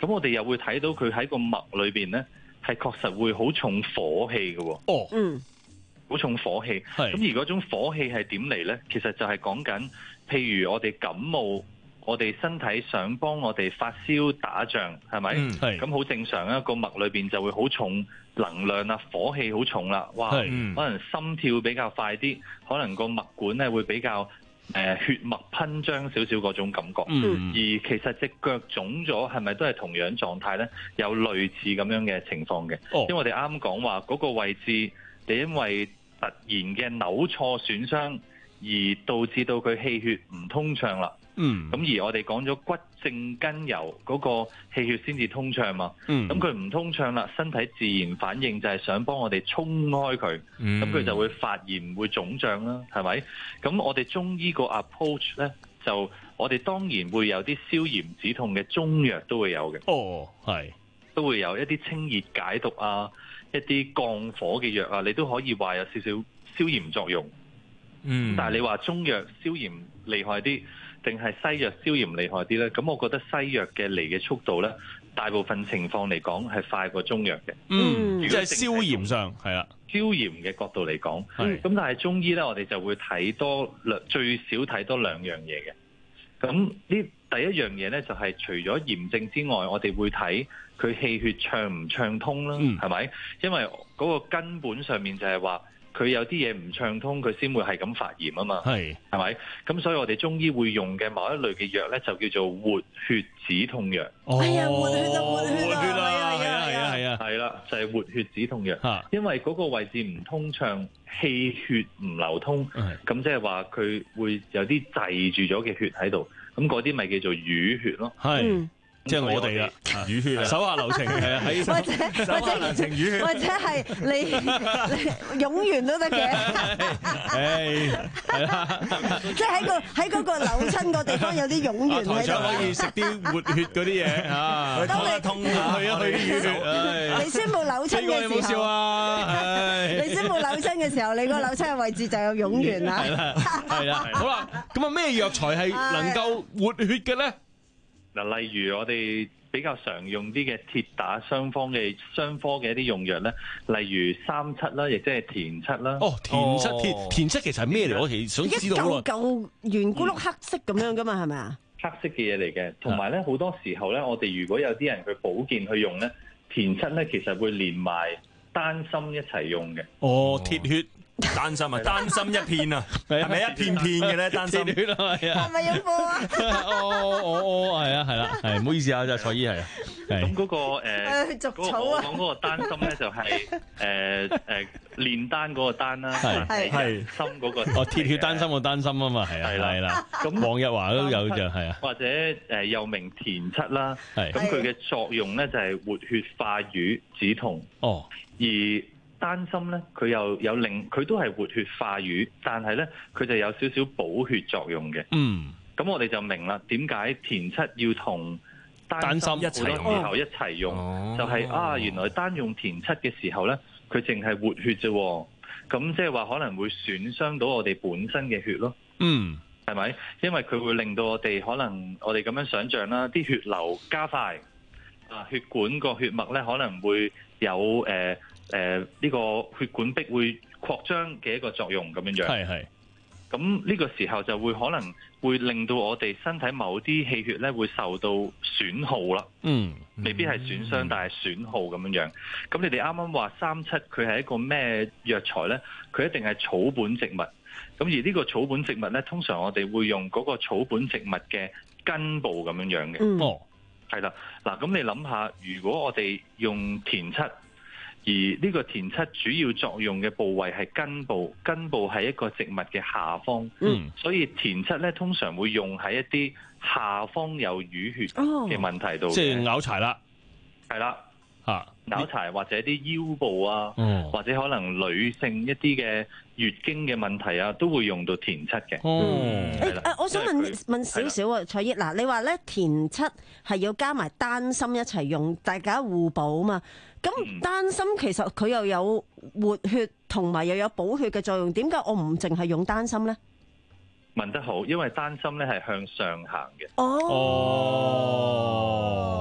咁我哋又會睇到佢喺個脈裏邊咧，係確實會好重火氣嘅喎。
哦，
嗯，
好重火氣。咁而嗰種火氣係點嚟咧？其實就係講緊，譬如我哋感冒，我哋身體想幫我哋發燒打仗，係咪？
嗯，係。
咁好正常啊，個脈裏邊就會好重能量啊，火氣好重啦。哇，可能心跳比較快啲，可能個脈管咧會比較。誒、呃、血脈噴張少少嗰種感覺，嗯、而其實隻腳腫咗係咪都係同樣狀態咧？有類似咁樣嘅情況嘅，哦、因為我哋啱啱講話嗰個位置，你因為突然嘅扭挫損傷而導致到佢氣血唔通暢啦。嗯，咁而我哋講咗骨正筋柔嗰個氣血先至通暢嘛。嗯，咁佢唔通暢啦，身體自然反應就係想幫我哋衝開佢。嗯，咁佢就會發炎會腫脹啦，係咪？咁我哋中醫個 approach 咧，就我哋當然會有啲消炎止痛嘅中藥都會有嘅。哦，係，都會有一啲清熱解毒啊，一啲降火嘅藥啊，你都可以話有少少消炎作用。嗯，但係你話中藥消炎厲害啲，定係西藥消炎厲害啲咧？咁我覺得西藥嘅嚟嘅速度咧，大部分情況嚟講係快過中藥嘅。嗯，即係消炎上係啦，消炎嘅角度嚟講，咁但係中醫咧，我哋就會睇多兩最少睇多兩樣嘢嘅。咁呢第一樣嘢咧，就係除咗炎症之外，我哋會睇佢氣血暢唔暢通啦，係咪？因為嗰個根本上面就係話，佢有啲嘢唔暢通，佢先會係咁發炎啊嘛，係係咪？咁所以我哋中醫會用嘅某一類嘅藥咧，就叫做活血止痛藥。哦，係啊，活血啊，活血啊，係啊，係啊，係啊，係啊，係啦，就係活血止痛藥。嚇，因為嗰個位置唔通暢，氣血唔流通，咁即係話佢會有啲滯住咗嘅血喺度，咁嗰啲咪叫做淤血咯。係。即係我哋啦，淤血手下留情係啊，喺或者手下留情淤血，或者係你你湧完都得嘅。誒，係啦，即係喺個喺嗰個扭親個地方有啲湧完喺度。台長可以食啲活血嗰啲嘢嚇，當你痛下去一去淤血。你宣布扭親嘅時候，你冇笑啊！你宣布扭親嘅時候，你個扭親嘅位置就有湧完啦。係啦，係啦，好啦，咁啊咩藥材係能夠活血嘅咧？嗱，例如我哋比較常用啲嘅鐵打雙方嘅雙科嘅一啲用藥咧，例如三七啦，亦即係田七啦。哦，田七田田七其實係咩嚟？我其實想知道喎。一嚿嚿圓咕碌黑色咁樣噶嘛，係咪啊？黑色嘅嘢嚟嘅，同埋咧好多時候咧，我哋如果有啲人去保健去用咧，田七咧其實會連埋丹參一齊用嘅。哦，鐵血。丹參啊，丹參一片啊，係咪一片片嘅咧？丹參血啊，係啊，係咪有貨啊？哦哦哦，係啊，係啦，係，唔好意思啊，就蔡醫係啊。咁嗰個誒，嗰個我講嗰個丹參咧，就係誒誒煉丹嗰個丹啦，係係參嗰個哦，鐵血丹參個丹參啊嘛，係啊，係啦係啦。咁黃日華都有就係啊，或者誒又名田七啦，係咁佢嘅作用咧就係活血化瘀止痛。哦，而丹參咧，佢又有令佢都係活血化瘀，但係咧佢就有少少補血作用嘅。嗯，咁我哋就明啦，點解田七要同丹參一齊用時候一齊用？哦、就係、是、啊，原來單用田七嘅時候咧，佢淨係活血啫。咁即係話可能會損傷到我哋本身嘅血咯。嗯，係咪？因為佢會令到我哋可能我哋咁樣想像啦，啲血流加快啊，血管個血脈咧可能會有誒。呃誒呢、呃這個血管壁會擴張嘅一個作用咁樣樣，係係。咁呢個時候就會可能會令到我哋身體某啲氣血咧會受到損耗啦。嗯，未必係損傷，嗯、但係損耗咁樣樣。咁你哋啱啱話三七佢係一個咩藥材咧？佢一定係草本植物。咁而呢個草本植物咧，通常我哋會用嗰個草本植物嘅根部咁樣樣嘅。嗯、哦，係啦。嗱，咁你諗下，如果我哋用田七。而呢個田七主要作用嘅部位係根部，根部係一個植物嘅下方，嗯，所以田七咧通常會用喺一啲下方有淤血嘅問題度，即係拗柴啦，係啦，嚇拗柴或者啲腰部啊，嗯、或者可能女性一啲嘅月經嘅問題啊，都會用到田七嘅。嗯，誒誒，我想問問少少啊，蔡醫，嗱，你話咧田七係要加埋丹參一齊用，大家互補啊嘛。咁丹參其實佢又有活血同埋又有補血嘅作用，點解我唔淨係用丹參咧？問得好，因為丹參咧係向上行嘅。哦，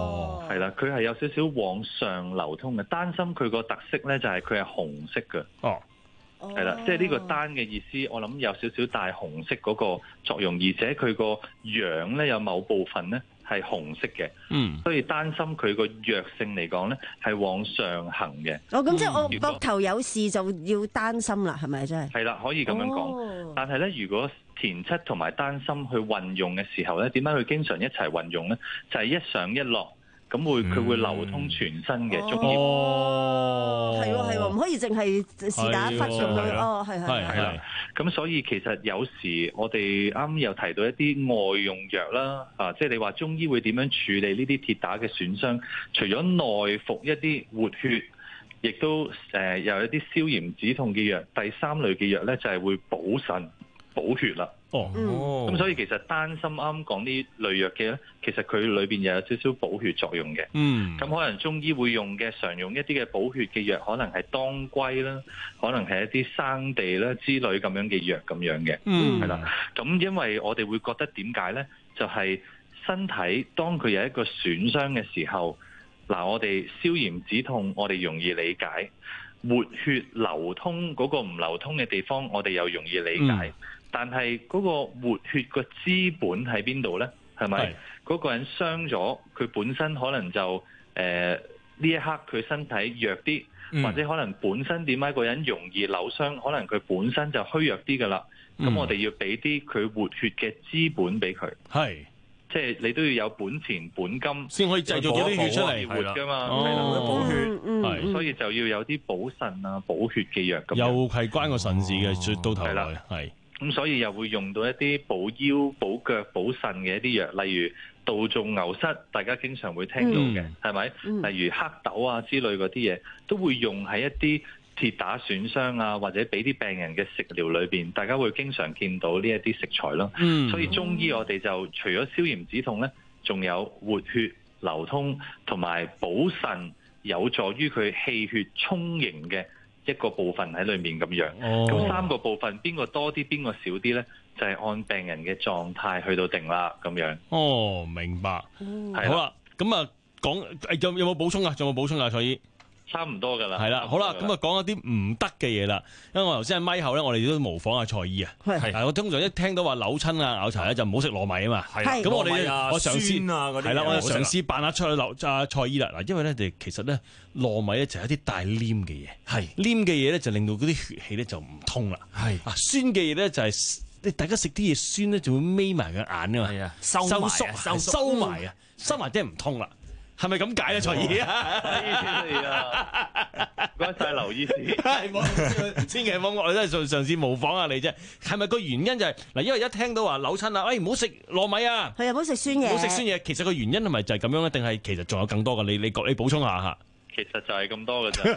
係啦，佢係有少少往上流通嘅。丹參佢個特色咧就係佢係紅色嘅。
哦，
係啦，即係呢個丹嘅意思，我諗有少少帶紅色嗰個作用，而且佢個樣咧有某部分咧係紅色嘅。
嗯，
所以丹參佢個藥性嚟講咧係往上行嘅。
哦，咁即係我膊頭有事就要丹參啦，係咪真係？
係啦，可以咁樣講。
哦、
但係咧，如果田七同埋丹參去運用嘅時候咧，點解佢經常一齊運用咧？就係、是、一上一落，咁會佢會流通全身嘅中醫。
哦，係喎係喎，唔可以淨係是打一忽咁樣。哦，係係係啦。
咁所以其實有時我哋啱又提到一啲外用藥啦，啊，即係你話中醫會點樣處理呢啲鐵打嘅損傷？除咗內服一啲活血，亦都誒有一啲消炎止痛嘅藥。第三類嘅藥咧就係會補腎補血啦。
哦，
咁所以其實丹參啱講呢類藥嘅咧，其實佢裏邊又有少少補血作用嘅。
嗯，
咁可能中醫會用嘅常用一啲嘅補血嘅藥，可能係當歸啦，可能係一啲生地啦之類咁樣嘅藥咁樣嘅。
嗯，
係啦。咁因為我哋會覺得點解咧？就係、是、身體當佢有一個損傷嘅時候，嗱，我哋消炎止痛，我哋容易理解；活血流通嗰個唔流通嘅地方，我哋又容易理解。嗯，但係嗰個活血個資本喺邊度呢？係咪嗰個人傷咗，佢本身可能就誒呢、呃、一刻佢身體弱啲，嗯、或者可能本身點解個人容易扭傷，可能佢本身就虛弱啲噶啦。咁、嗯、我哋要俾啲佢活血嘅資本俾佢。係。即係你都要有本錢本金，先可以製造咗啲血出嚟活㗎嘛，係啦，補血，係，所以就要有啲補腎啊、補血嘅藥咁。又係關個腎事嘅，到頭來係。咁所以又會用到一啲補腰、補腳、補腎嘅一啲藥，例如杜仲牛膝，大家經常會聽到嘅，係咪？例如黑豆啊之類嗰啲嘢，都會用喺一啲鐵打損傷啊，或者俾啲病人嘅食療裏邊，大家會經常見到呢一啲食材咯。嗯，所以中醫我哋就除咗消炎止痛咧，仲有活血流通同埋補腎，有助於佢氣血充盈嘅一個部分喺裏面咁樣。哦，咁三個部分邊個多啲，邊個少啲咧？就係、是、按病人嘅狀態去到定啦，咁樣。哦，明白。嗯，好啦，咁啊講有有冇補充啊？仲有冇補充啊？蔡醫？差唔多噶啦，係啦，好啦，咁啊講一啲唔得嘅嘢啦，因為我頭先喺咪後咧，我哋都模仿阿蔡醫啊，係，我通常一聽到話扭親啊、拗柴咧，就唔好食糯米啊嘛，係，咁我哋我嘗試係啦，我就嘗試扮下出去扭阿蔡醫啦，嗱，因為咧，哋其實咧糯米咧就係一啲帶黏嘅嘢，係黏嘅嘢咧就令到嗰啲血氣咧就唔通啦，係，啊酸嘅嘢咧就係你大家食啲嘢酸咧就會眯埋個眼啊嘛，係啊，收收縮收埋啊，收埋即係唔通啦。係咪咁解咧，蔡醫啊？係啊，唔該曬劉醫師。係冇，千祈唔好，我都係嘗嘗試模仿下你啫。係咪個原因就係嗱？因為一聽到話扭親啦，哎唔好食糯米啊，係啊，唔好食酸嘢，唔好食酸嘢。其實個原因係咪就係咁樣咧？定係其實仲有更多嘅？你你你補充下嚇。其實就係咁多嘅啫。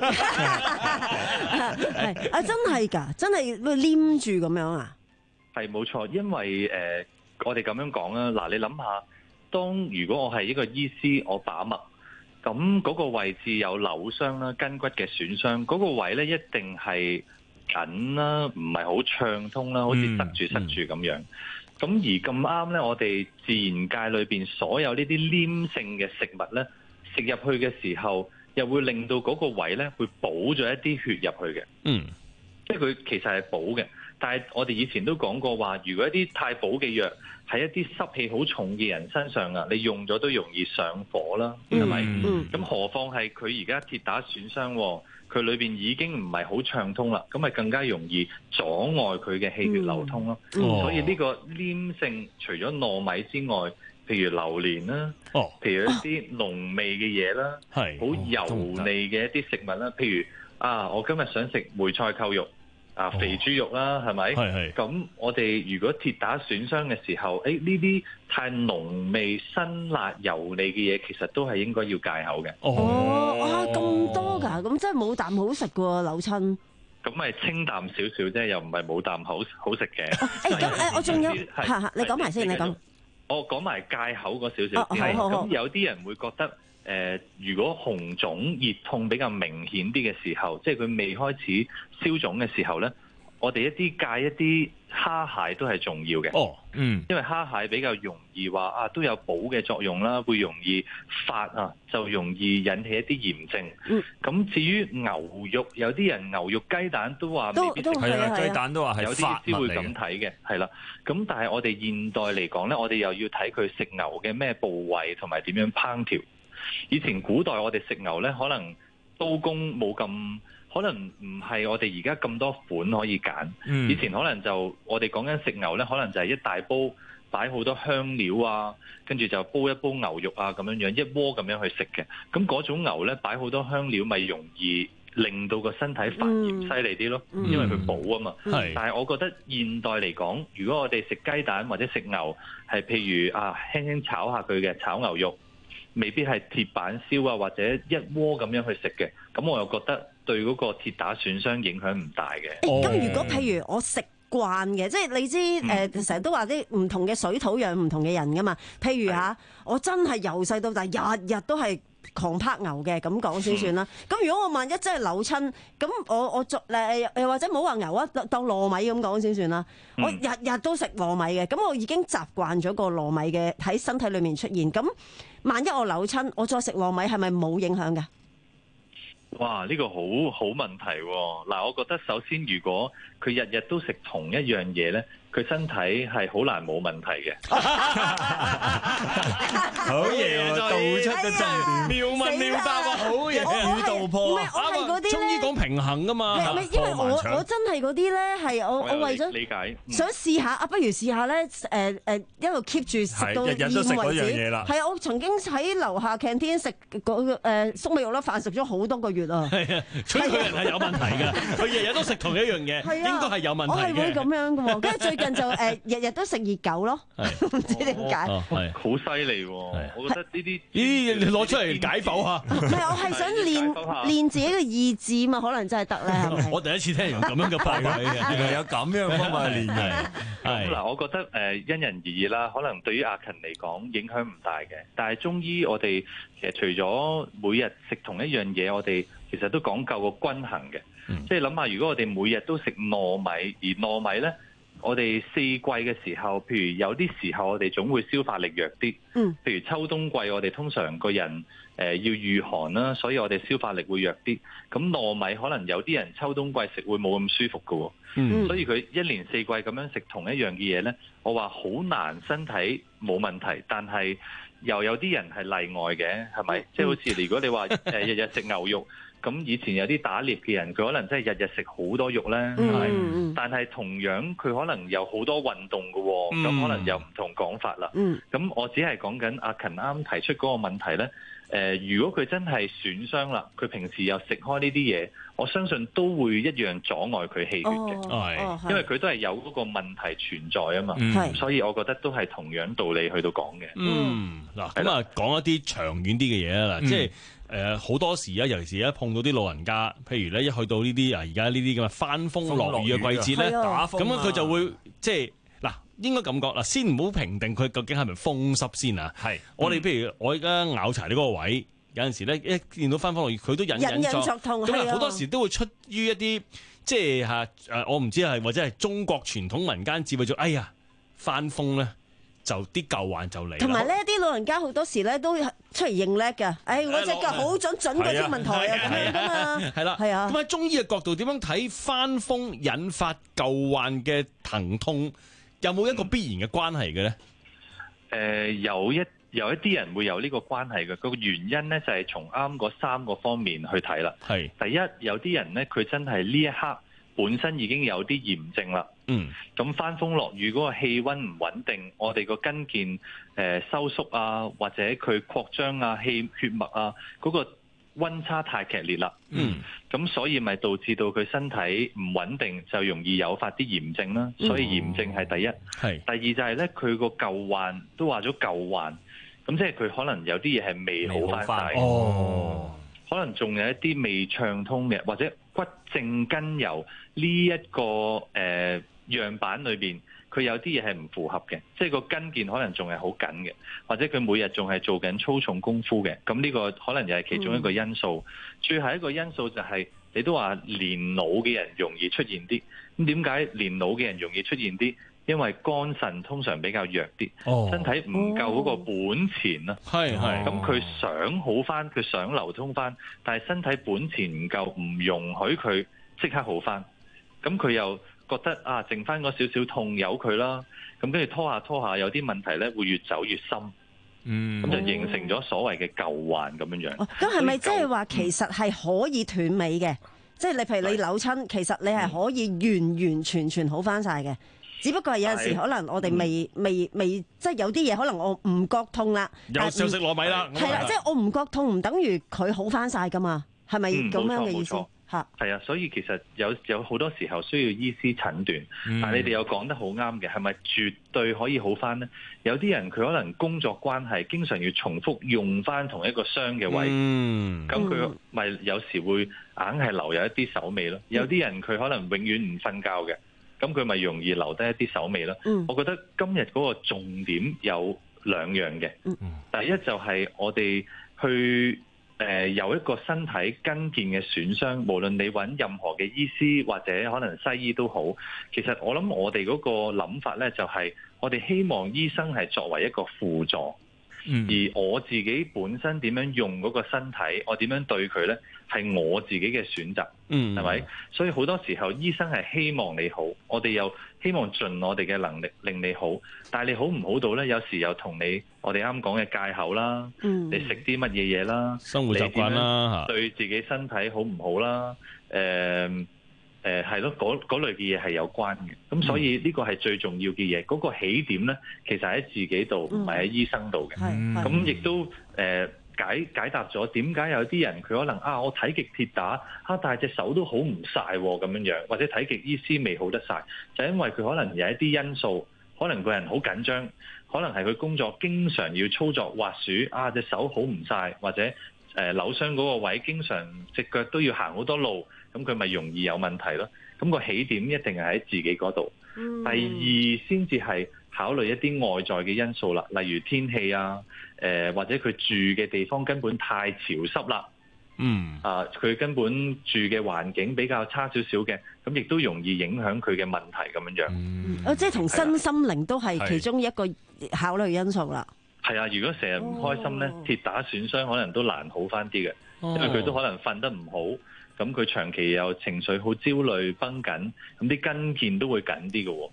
係啊，真係㗎，真係會黏住咁樣啊？係冇錯，因為誒、呃，我哋咁樣講啦。嗱，你諗下。當如果我係一個醫師，我把脈，咁嗰個位置有扭傷啦、筋骨嘅損傷，嗰、那個位咧一定係緊啦，唔係好暢通啦，好似塞住塞住咁樣。咁、嗯嗯、而咁啱咧，我哋自然界裏邊所有呢啲黏性嘅食物咧，食入去嘅時候，又會令到嗰個位咧會補咗一啲血入去嘅。嗯，即係佢其實係補嘅。但係我哋以前都講過話，如果一啲太補嘅藥喺一啲濕氣好重嘅人身上啊，你用咗都容易上火啦，係咪？咁、嗯、何況係佢而家鐵打損傷，佢裏邊已經唔係好暢通啦，咁咪更加容易阻礙佢嘅氣血流通咯、嗯。所以呢個黏性除咗糯米之外，譬如榴蓮啦，哦、譬如一啲濃味嘅嘢啦，係好油膩嘅一啲食物啦，譬如啊，我今日想食梅菜扣肉。啊，肥豬肉啦，係、哦、咪？係係。咁我哋如果鐵打損傷嘅時候，誒呢啲太濃味、辛辣、油膩嘅嘢，其實都係應該要戒口嘅。哦，啊咁多㗎，咁真係冇啖好食㗎喎，扭親。咁咪清淡少少啫，又唔係冇啖好好食嘅。誒咁誒，我仲有嚇嚇，你講埋先，你講。我講埋戒口嗰少少先。咁有啲人會覺得。誒、呃，如果紅腫熱痛比較明顯啲嘅時候，即係佢未開始消腫嘅時候咧， 我哋一啲戒一啲蝦蟹都係重要嘅。
哦，嗯，
因為蝦蟹比較容易話啊，都有補嘅作用啦，會容易發啊，就容易引起一啲炎症。嗯，咁至於牛肉，有啲人牛肉雞蛋都話未必食，
係啊，雞蛋都話係
有啲先會咁睇嘅，係啦。咁但係我哋現代嚟講咧，我哋又要睇佢食牛嘅咩部位同埋點樣烹調。以前古代我哋食牛咧，可能刀工冇咁。可能唔係我哋而家咁多款可以揀，嗯、以前可能就我哋講緊食牛呢，可能就係一大煲擺好多香料啊，跟住就煲一煲牛肉啊咁樣樣，一鍋咁樣去食嘅。咁嗰種牛呢，擺好多香料，咪容易令到個身體發炎犀利啲咯，嗯、因為佢補啊嘛。嗯、但係我覺得現代嚟講，如果我哋食雞蛋或者食牛，係譬如啊輕輕炒下佢嘅炒牛肉，未必係鐵板燒啊或者一鍋咁樣去食嘅，咁我又覺得對嗰個鐵打損傷影響唔大嘅。
咁、哦、如果譬如我食慣嘅，即係你知誒，成日、嗯呃、都話啲唔同嘅水土養唔同嘅人噶嘛。譬如嚇，是我真係由細到大日日都係狂拍牛嘅，咁講先算啦。咁、嗯、如果我萬一真係扭親，咁我我作誒誒或者冇話牛啊，當糯米咁講先算啦。嗯、我日日都食糯米嘅，咁我已經習慣咗個糯米嘅喺身體裏面出現。咁萬一我扭親，我再食糯米係咪冇影響㗎？
哇！呢、這個好好問題喎、哦。嗱，我覺得首先如果佢日日都食同一樣嘢咧，佢身體係好難冇問題嘅。
好嘢喎，道出嘅重點，
妙問妙答啊！好嘢，語道破。
唔係我係嗰啲咧，
中醫講平衡噶嘛。
係咪因為我我真係嗰啲咧係我我為咗
理解
想試下啊，不如試下咧誒誒一路 keep 住食到厭為止。係啊，我曾經喺樓下 canteen 食嗰誒粟米肉粒飯食咗好多個月啊。
係啊，所以佢人係有問題㗎。佢日日都食同一樣嘢，應該係有問題嘅。
我係會咁樣嘅喎，跟住最近就誒日日都食熱狗咯，唔知點解。
係好犀利喎！我覺得呢啲
呢啲你攞出嚟解剖下。
唔係，我係想練練自己嘅意志嘛，可能真係得咧。係咪？
我第一次聽人咁樣嘅方法嘅，
原來有咁樣嘅方法練嘅。
咁嗱，我覺得誒因人而異啦。可能對於阿勤嚟講影響唔大嘅，但係中醫我哋其實除咗每日食同一樣嘢，我哋其實都講究個均衡嘅。即係諗下，如果我哋每日都食糯米，而糯米咧，我哋四季嘅時候，譬如有啲時候我哋總會消化力弱啲。嗯。譬如秋冬季，我哋通常個人誒、呃、要御寒啦，所以我哋消化力會弱啲。咁糯米可能有啲人秋冬季食會冇咁舒服㗎喎。嗯。所以佢一年四季咁樣食同一樣嘅嘢咧，我話好難身體冇問題，但係又有啲人係例外嘅，係咪？即係、嗯、好似如果你話誒日日食牛肉。咁以前有啲打獵嘅人，佢可能真係日日食好多肉咧，係、嗯，但係同樣佢可能有好多運動嘅喎，咁、嗯、可能有唔同講法啦。咁、嗯、我只係講緊阿勤啱提出嗰個問題咧。誒、呃，如果佢真係損傷啦，佢平時又食開呢啲嘢，我相信都會一樣阻礙佢氣血嘅，係、哦，因為佢都係有嗰個問題存在啊嘛，嗯、所以我覺得都係同樣道理去到講嘅。
嗯，嗱，咁啊講一啲長遠啲嘅嘢啦，嗱、嗯，即係誒好多時啊，尤其是而家碰到啲老人家，譬如咧一去到呢啲啊而家呢啲咁嘅翻風落雨嘅季節咧，打風咁樣佢就會即係。嗱，應該咁講嗱，先唔好評定佢究竟係咪風濕先啊。係，我哋譬如我而家拗柴呢嗰個位，有陣時咧一見到翻風落雨，佢都隱隱作痛。咁啊，好多時都會出於一啲即係嚇誒，我唔知係或者係中國傳統民間智慧咗。哎呀，翻風咧就啲舊患就嚟。同埋呢啲老人家好多時咧都出嚟認叻㗎。誒，我隻腳好準準過天文台啊咁樣㗎嘛。係啦，係啊。咁喺中醫嘅角度點樣睇翻風引發舊患嘅疼痛？有冇一個必然嘅關係嘅咧？誒、
呃，有一有一啲人會有呢個關係嘅，個原因咧就係從啱嗰三個方面去睇啦。係第一，有啲人咧佢真係呢一刻本身已經有啲炎症啦。嗯，咁翻風落雨嗰個氣溫唔穩定，我哋個筋腱誒收縮啊，或者佢擴張啊、氣血脈啊嗰、嗰個溫差太劇烈啦，嗯，咁所以咪導致到佢身體唔穩定，就容易誘發啲炎症啦。所以炎症係第一，係、嗯、第二就係咧，佢個舊患都話咗舊患，咁即係佢可能有啲嘢係未好翻晒，哦，可能仲有一啲未暢通嘅，或者骨正筋柔呢一個誒、呃、樣板裏邊。佢有啲嘢係唔符合嘅，即係個筋腱可能仲係好緊嘅，或者佢每日仲係做緊粗重功夫嘅，咁呢個可能又係其中一個因素。嗯、最後一個因素就係你都話年老嘅人容易出現啲。咁點解年老嘅人容易出現啲？因為肝腎通常比較弱啲，哦、身體唔夠嗰個本錢啦。係係、哦。咁佢想好翻，佢想流通翻，但係身體本錢唔夠，唔容許佢即刻好翻。咁佢又覺得啊，剩翻嗰少少痛，由佢啦。咁跟住拖下拖下，有啲問題咧會越走越深。嗯。咁就形成咗所謂嘅舊患咁樣樣。咁
係咪即係話其實係可以斷尾嘅？即係你譬如你扭親，其實你係可以完完全全好翻晒嘅。只不過係有陣時可能我哋未未未，即係有啲嘢可能我唔覺痛啦，
又想食糯米啦，
係啦，即係我唔覺痛唔等於佢好翻晒噶嘛，係咪咁樣嘅意思？嚇，
係啊，所以其實有有好多時候需要醫師診斷，嗯、但係你哋又講得好啱嘅，係咪絕對可以好翻呢？有啲人佢可能工作關係，經常要重複用翻同一個傷嘅位，咁佢咪有時會硬係留有一啲手尾咯。有啲人佢可能永遠唔瞓覺嘅。咁佢咪容易留低一啲手尾咯。嗯、我覺得今日嗰個重點有兩樣嘅。嗯、第一就係我哋去誒、呃、有一個身體跟腱嘅損傷，無論你揾任何嘅醫師或者可能西醫都好，其實我諗我哋嗰個諗法咧，就係我哋希望醫生係作為一個輔助。嗯、而我自己本身點樣用嗰個身體，我點樣對佢呢？係我自己嘅選擇，係咪、嗯？所以好多時候醫生係希望你好，我哋又希望盡我哋嘅能力令你好。但係你好唔好到呢？有時又同你我哋啱講嘅戒口啦，嗯、你食啲乜嘢嘢啦，
生活習慣啦，
對自己身體好唔好啦？誒、呃、誒，係、呃、咯，嗰嗰類嘅嘢係有關嘅。咁所以呢個係最重要嘅嘢。嗰、嗰個起點呢，其實喺自己度，唔係喺醫生度嘅。咁亦、嗯、都誒。呃解解答咗點解有啲人佢可能啊，我睇極鐵打啊，但係隻手都好唔晒咁樣樣，或者睇極醫師未好得晒，就因為佢可能有一啲因素，可能個人好緊張，可能係佢工作經常要操作滑鼠啊，隻手好唔晒，或者誒、呃、扭傷嗰個位，經常隻腳都要行好多路，咁佢咪容易有問題咯。咁、個起點一定係喺自己嗰度。嗯、第二先至係考慮一啲外在嘅因素啦，例如天氣啊，誒、呃、或者佢住嘅地方根本太潮濕啦，嗯啊，佢根本住嘅環境比較差少少嘅，咁亦都容易影響佢嘅問題咁樣樣。嗯，
哦，即係同身心靈都係其中一個考慮因素啦。
係啊，如果成日唔開心咧，跌、哦、打損傷可能都難好翻啲嘅，哦、因為佢都可能瞓得唔好。咁佢長期又情緒好焦慮繃緊，咁啲跟腱都會緊啲嘅喎。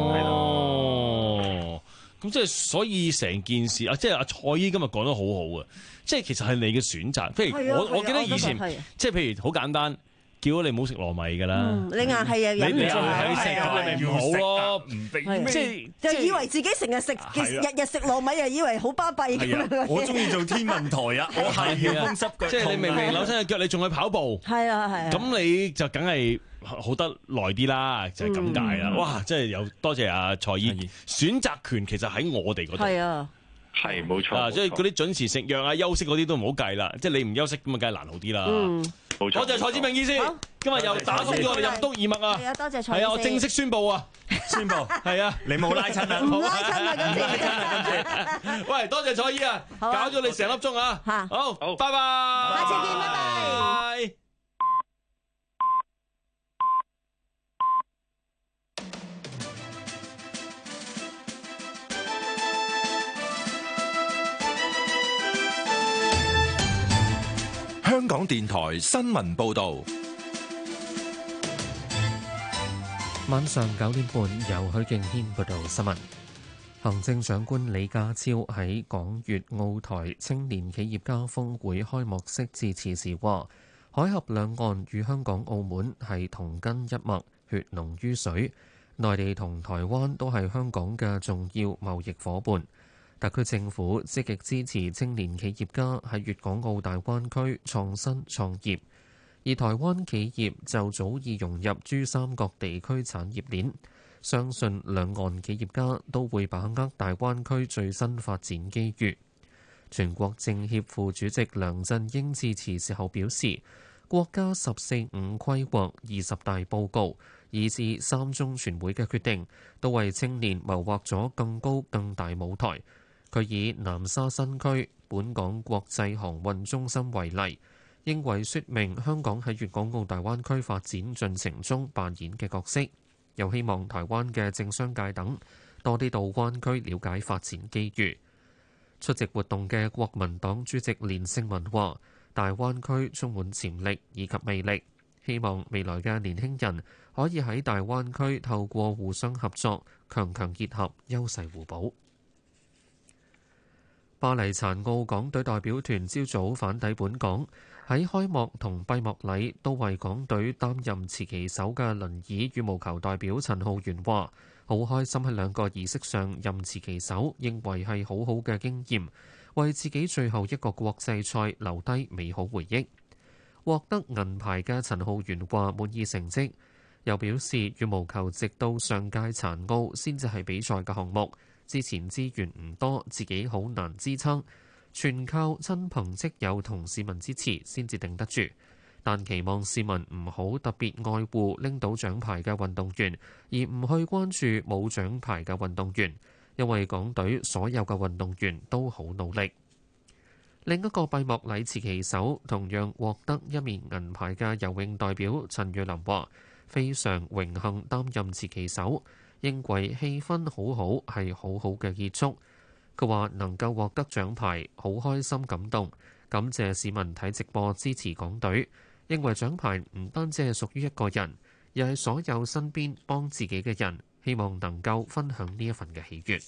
哦，咁即係所以成件事啊，即係阿蔡醫今日講得好好啊！即係其實係你嘅選擇。譬如我我記得以前，即係譬如好簡單。叫咗你唔好食糯米㗎啦、嗯，
你硬係又忍唔住，
係啊，你咪唔好咯，唔逼，
即係就以為自己成日食，日日食糯米，又以為好巴閉咁樣。
我中意做天文台啊，我係要風濕腳，
即係你明明扭親隻腳，你仲去跑步，
係啊係啊，
咁你就梗係好得耐啲啦，就係咁解啦。哇，真係有多謝阿蔡醫，選擇權其實喺我哋嗰度。
係啊。
係冇錯，
即係嗰啲準時食藥啊、休息嗰啲都唔好計啦。即係你唔休息咁啊，梗係難好啲啦。嗯，冇錯。多謝蔡志明醫師，今日又打通咗我哋任督二脈啊。
係啊，多謝蔡醫師。
係啊，我正式宣佈啊，宣佈係啊，
你冇拉親啊，
唔拉親啊，
今次，拉親啊，今次。
喂，多謝蔡醫啊，搞咗你成粒鐘啊。嚇，好，好，拜拜。
下次見，拜拜。
香港電台新聞報道，
晚上九點半由許敬軒報道新聞。行政長官李家超喺港粵澳台青年企業家峰會開幕式致辭時話，海峽兩岸與香港、澳門係同根一脈，血濃於水。內地同台灣都係香港嘅重要貿易夥伴。特區政府積極支持青年企業家喺粵港澳大灣區創新創業，而台灣企業就早已融入珠三角地區產業鏈，相信兩岸企業家都會把握大灣區最新發展機遇。全國政協副主席梁振英致辭時候表示，國家十四五規劃、二十大報告以至三中全會嘅決定，都為青年謀劃咗更高更大舞台。佢以南沙新區本港國際航運中心為例， 認為説明香港喺粵港澳大灣區發展進程中扮演嘅角色，又希望台灣嘅政商界等多啲到灣區了解發展機遇。出席活動嘅國民黨主席連勝文話：大灣區充滿潛力以及魅力，希望未來嘅年輕人可以喺大灣區透過互相合作，強強結合，優勢互補。巴黎殘奧港隊代表團朝早返抵本港，喺開幕同閉幕禮都為港隊擔任持旗手嘅輪椅羽毛球代表陳浩源話：好開心喺兩個儀式上任持旗手，認為係好好嘅經驗，為自己最後一個國際賽留低美好回憶。獲得銀牌嘅陳浩源話滿意成績，又表示羽毛球直到上屆殘奧先至係比賽嘅項目，之前資源唔多，自己好難支撐，全靠親朋戚友同市民支持先至頂得住。但期望市民唔好特別愛護拎到獎牌嘅運動員，而唔去關注冇獎牌嘅運動員，因為港隊所有嘅運動員都好努力。另一個閉幕禮持旗手同樣獲得一面銀牌嘅游泳代表陳瑞琳話：非常榮幸擔任持旗手，認為氣氛好好，係好好嘅結束。佢話能夠獲得獎牌，好開心感動，感謝市民睇直播支持港隊。認為獎牌唔單止係屬於一個人，而係所有身邊幫自己嘅人，希望能夠分享呢一份嘅喜悅。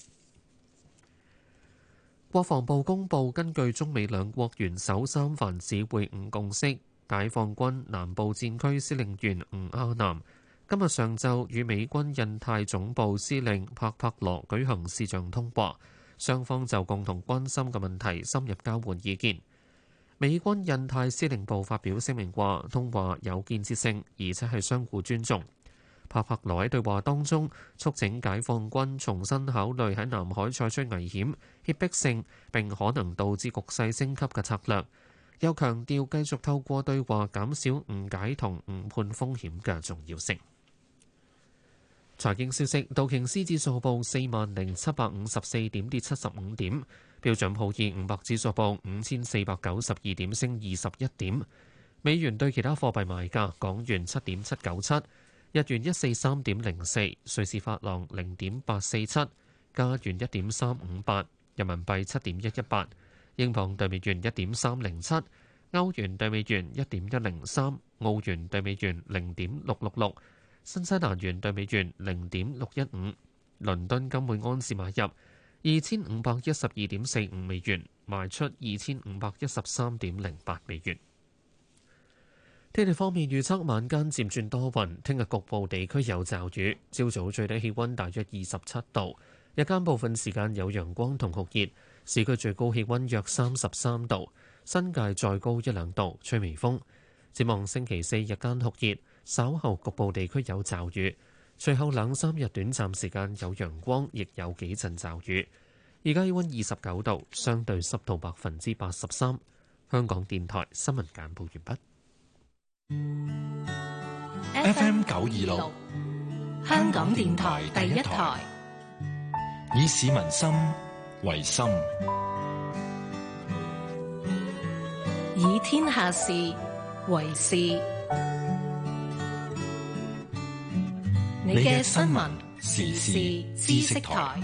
國防部公布，根據中美兩國元首三藩市會晤共識，解放軍南部戰區司令員吳亞南今日上晝與美軍印太總部司令帕帕羅舉行視像通話，雙方就共同關心嘅問題深入交換意見。美軍印太司令部發表聲明話，通話有建設性，而且係相互尊重。帕帕羅喺對話當中促請解放軍重新考慮喺南海採取危險、脅迫性並可能導致局勢升級嘅策略，又強調繼續透過對話減少誤解同誤判風險嘅重要性。財經消息，道瓊斯指數報四萬零七百五十四點，跌七十五點；標準普爾五百指數報五千四百九十二點，升二十一點。美元對其他貨幣賣價：港元七點七九七，日元一四三點零四，瑞士法郎零點八四七，加元一點三五八，人民幣七點一一八，英鎊對美元一點三零七，歐元對美元一點一零三，澳元對美元零點六六六。新西蘭元對美元零點六一五，倫敦金每安士買入二千五百一十二點四五美元，賣出二千五百一十三點零八美元。天氣方面預測晚間漸轉多雲，聽日局部地區有驟雨，朝早最低氣温大約二十七度，日間部分時間有陽光同酷熱，市區最高氣温約三十三度，新界再高一兩度，吹微風。展望星期四日間酷熱，稍後局部地區有驟雨，隨後兩三日短暫時間有陽光，亦有幾陣驟雨。而家氣温二十九度，相對濕度百分之八十三。香港電台新聞簡報完畢。
F M 九二六，香港電台第一台，
以市民心為心，
以天下事為事。你嘅新聞時事知識台，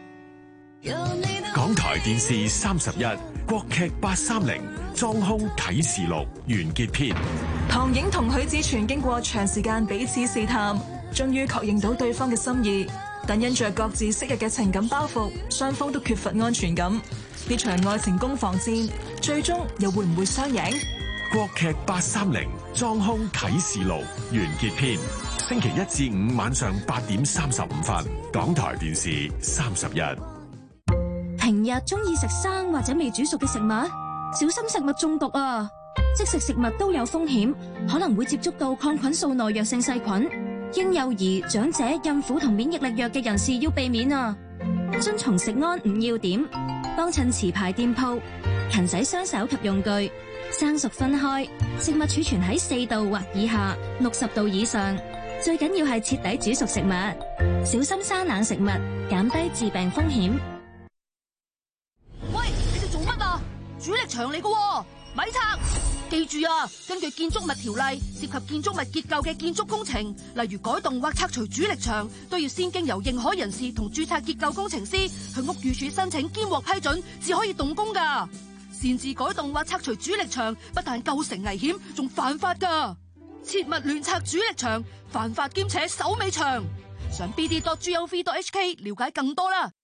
港台電視三十一，國劇八三零，裝兇啟示錄完結篇。
唐英同許子全經過長時間彼此試探，終於確認到對方嘅心意，但因着各自昔日嘅情感包袱，雙方都缺乏安全感。呢場愛情攻防戰，最終又會唔會雙贏？
國劇八三零，裝兇啟示錄完結篇，星期一至五晚上八點三十五分，港台電視三十一。
平日中意食生或者未煮熟嘅食物，小心食物中毒啊！即食食物都有風險，可能會接觸到抗菌素耐藥性細菌。嬰幼兒、長者、孕婦同免疫力弱嘅人士要避免啊！遵從食安五要點，幫襯持牌店鋪，勤洗雙手及用具，生熟分開，食物儲存喺四度或以下，六十度以上。最緊要係徹底煮熟食物，小心生冷食物，減低致病風險。
喂，你哋做乜啊？主力場嚟㗎喎，咪拆！ 記住啊，根據建築物條例，涉及建築物結構嘅建築工程，例如改動或拆除主力牆，都要先經由認可人士同註冊結構工程師去屋宇署申請兼獲批准，至可以動工噶。擅自改動或拆除主力牆，不但構成危險，仲犯法噶。切勿亂拆主力牆，犯法兼且手尾長。上 b d dot gov dot h k 了解更多啦。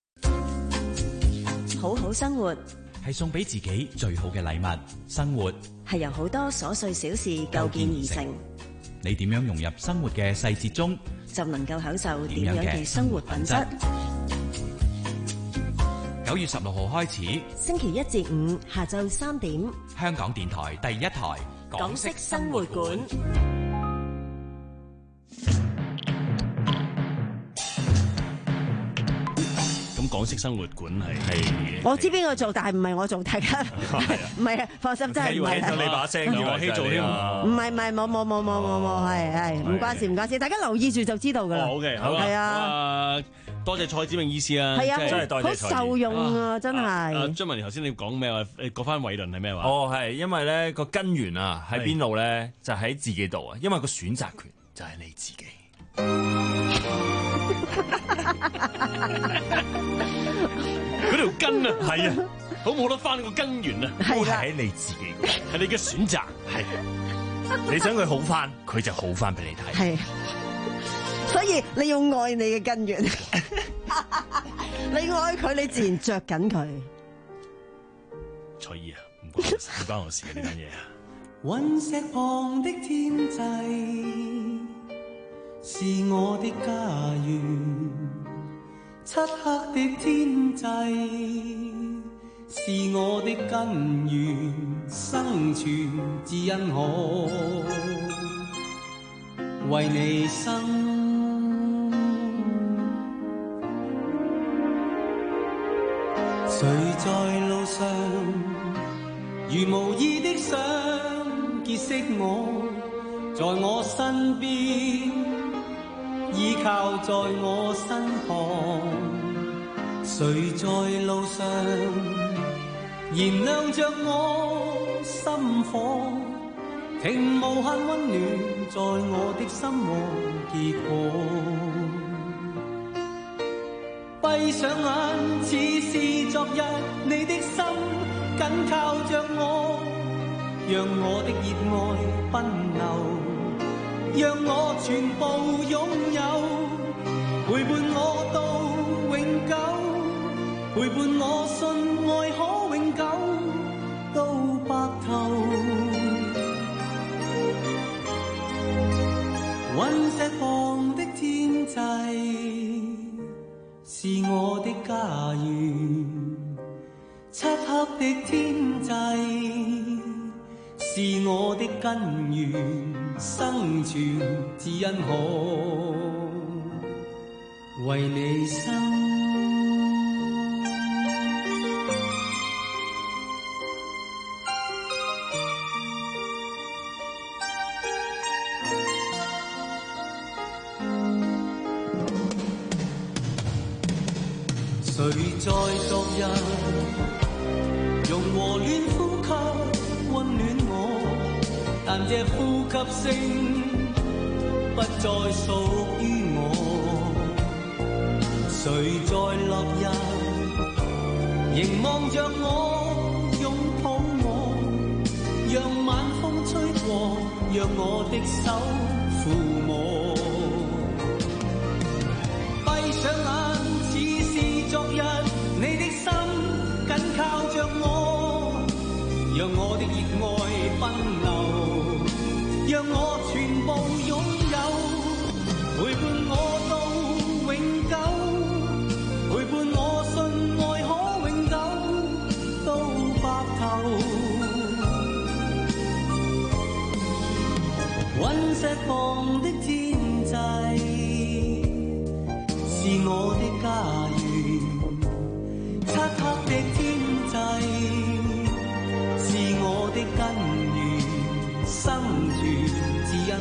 好好生活
係送俾自己最好嘅禮物。生活
係由好多瑣碎小事構建而成。
你點樣融入生活嘅細節中，
就能夠享受點樣嘅生活品質。
九月十六號開始，
星期一至五下晝三點，
香港電台第一台
港式生活館。
咁港式生活館係係，
我知邊個做，但係唔係我做，大家唔係啊，放心真係唔係。
你把聲要我希做添，
唔係唔係，冇冇冇冇冇冇，係係唔關事唔關事，大家留意住就知道㗎啦。
好嘅，好啊，係啊，多謝蔡梓明醫師啊，
係啊，
真係多謝蔡醫師，
好受用啊，真係。
啊，張文頭先你講咩話？你講翻偉倫係咩話？
哦，係因為咧個根源啊喺邊度咧？就喺自己度啊，因為個選擇權就係你自己。
嗰條根啊，係啊，好冇得翻個根源啊，
都係喺你自己，
係你嘅選擇，
係你想佢好翻，佢就好翻俾你睇。
係，所以你要愛你嘅根源，你愛佢，你自然着緊佢。
蔡姨啊，唔關唔關我事嘅呢單嘢啊。
隕石旁的天際是我的家園，漆黑的天際是我的根源，生存只因可為你生。誰在路上如無意的想結識我，在我身邊依靠在我身旁，誰在路上燃亮着我心火，停無限溫暖在我的心窩結果。閉上眼似是昨日，你的心緊靠着我，讓我的熱愛奔流，讓我全部擁有，陪伴我到永久，陪伴我信愛可永久到白頭。隕石旁的天際是我的家園，漆黑的天際是我的根源，生存只因可為你生。誰在昨日用和暖呼吸溫暖我，但這呼吸聲不再屬於我。誰在落日凝望着我，擁抱我，讓晚風吹過，讓我的手撫摸。閉上眼昨日你的心緊靠着我，讓我的熱愛奔流，讓我全部擁有，陪伴我到永久，陪伴我信愛可永久到白頭。隕石旁的天際是我的家園，漆黑的天際是我的根源，生存只因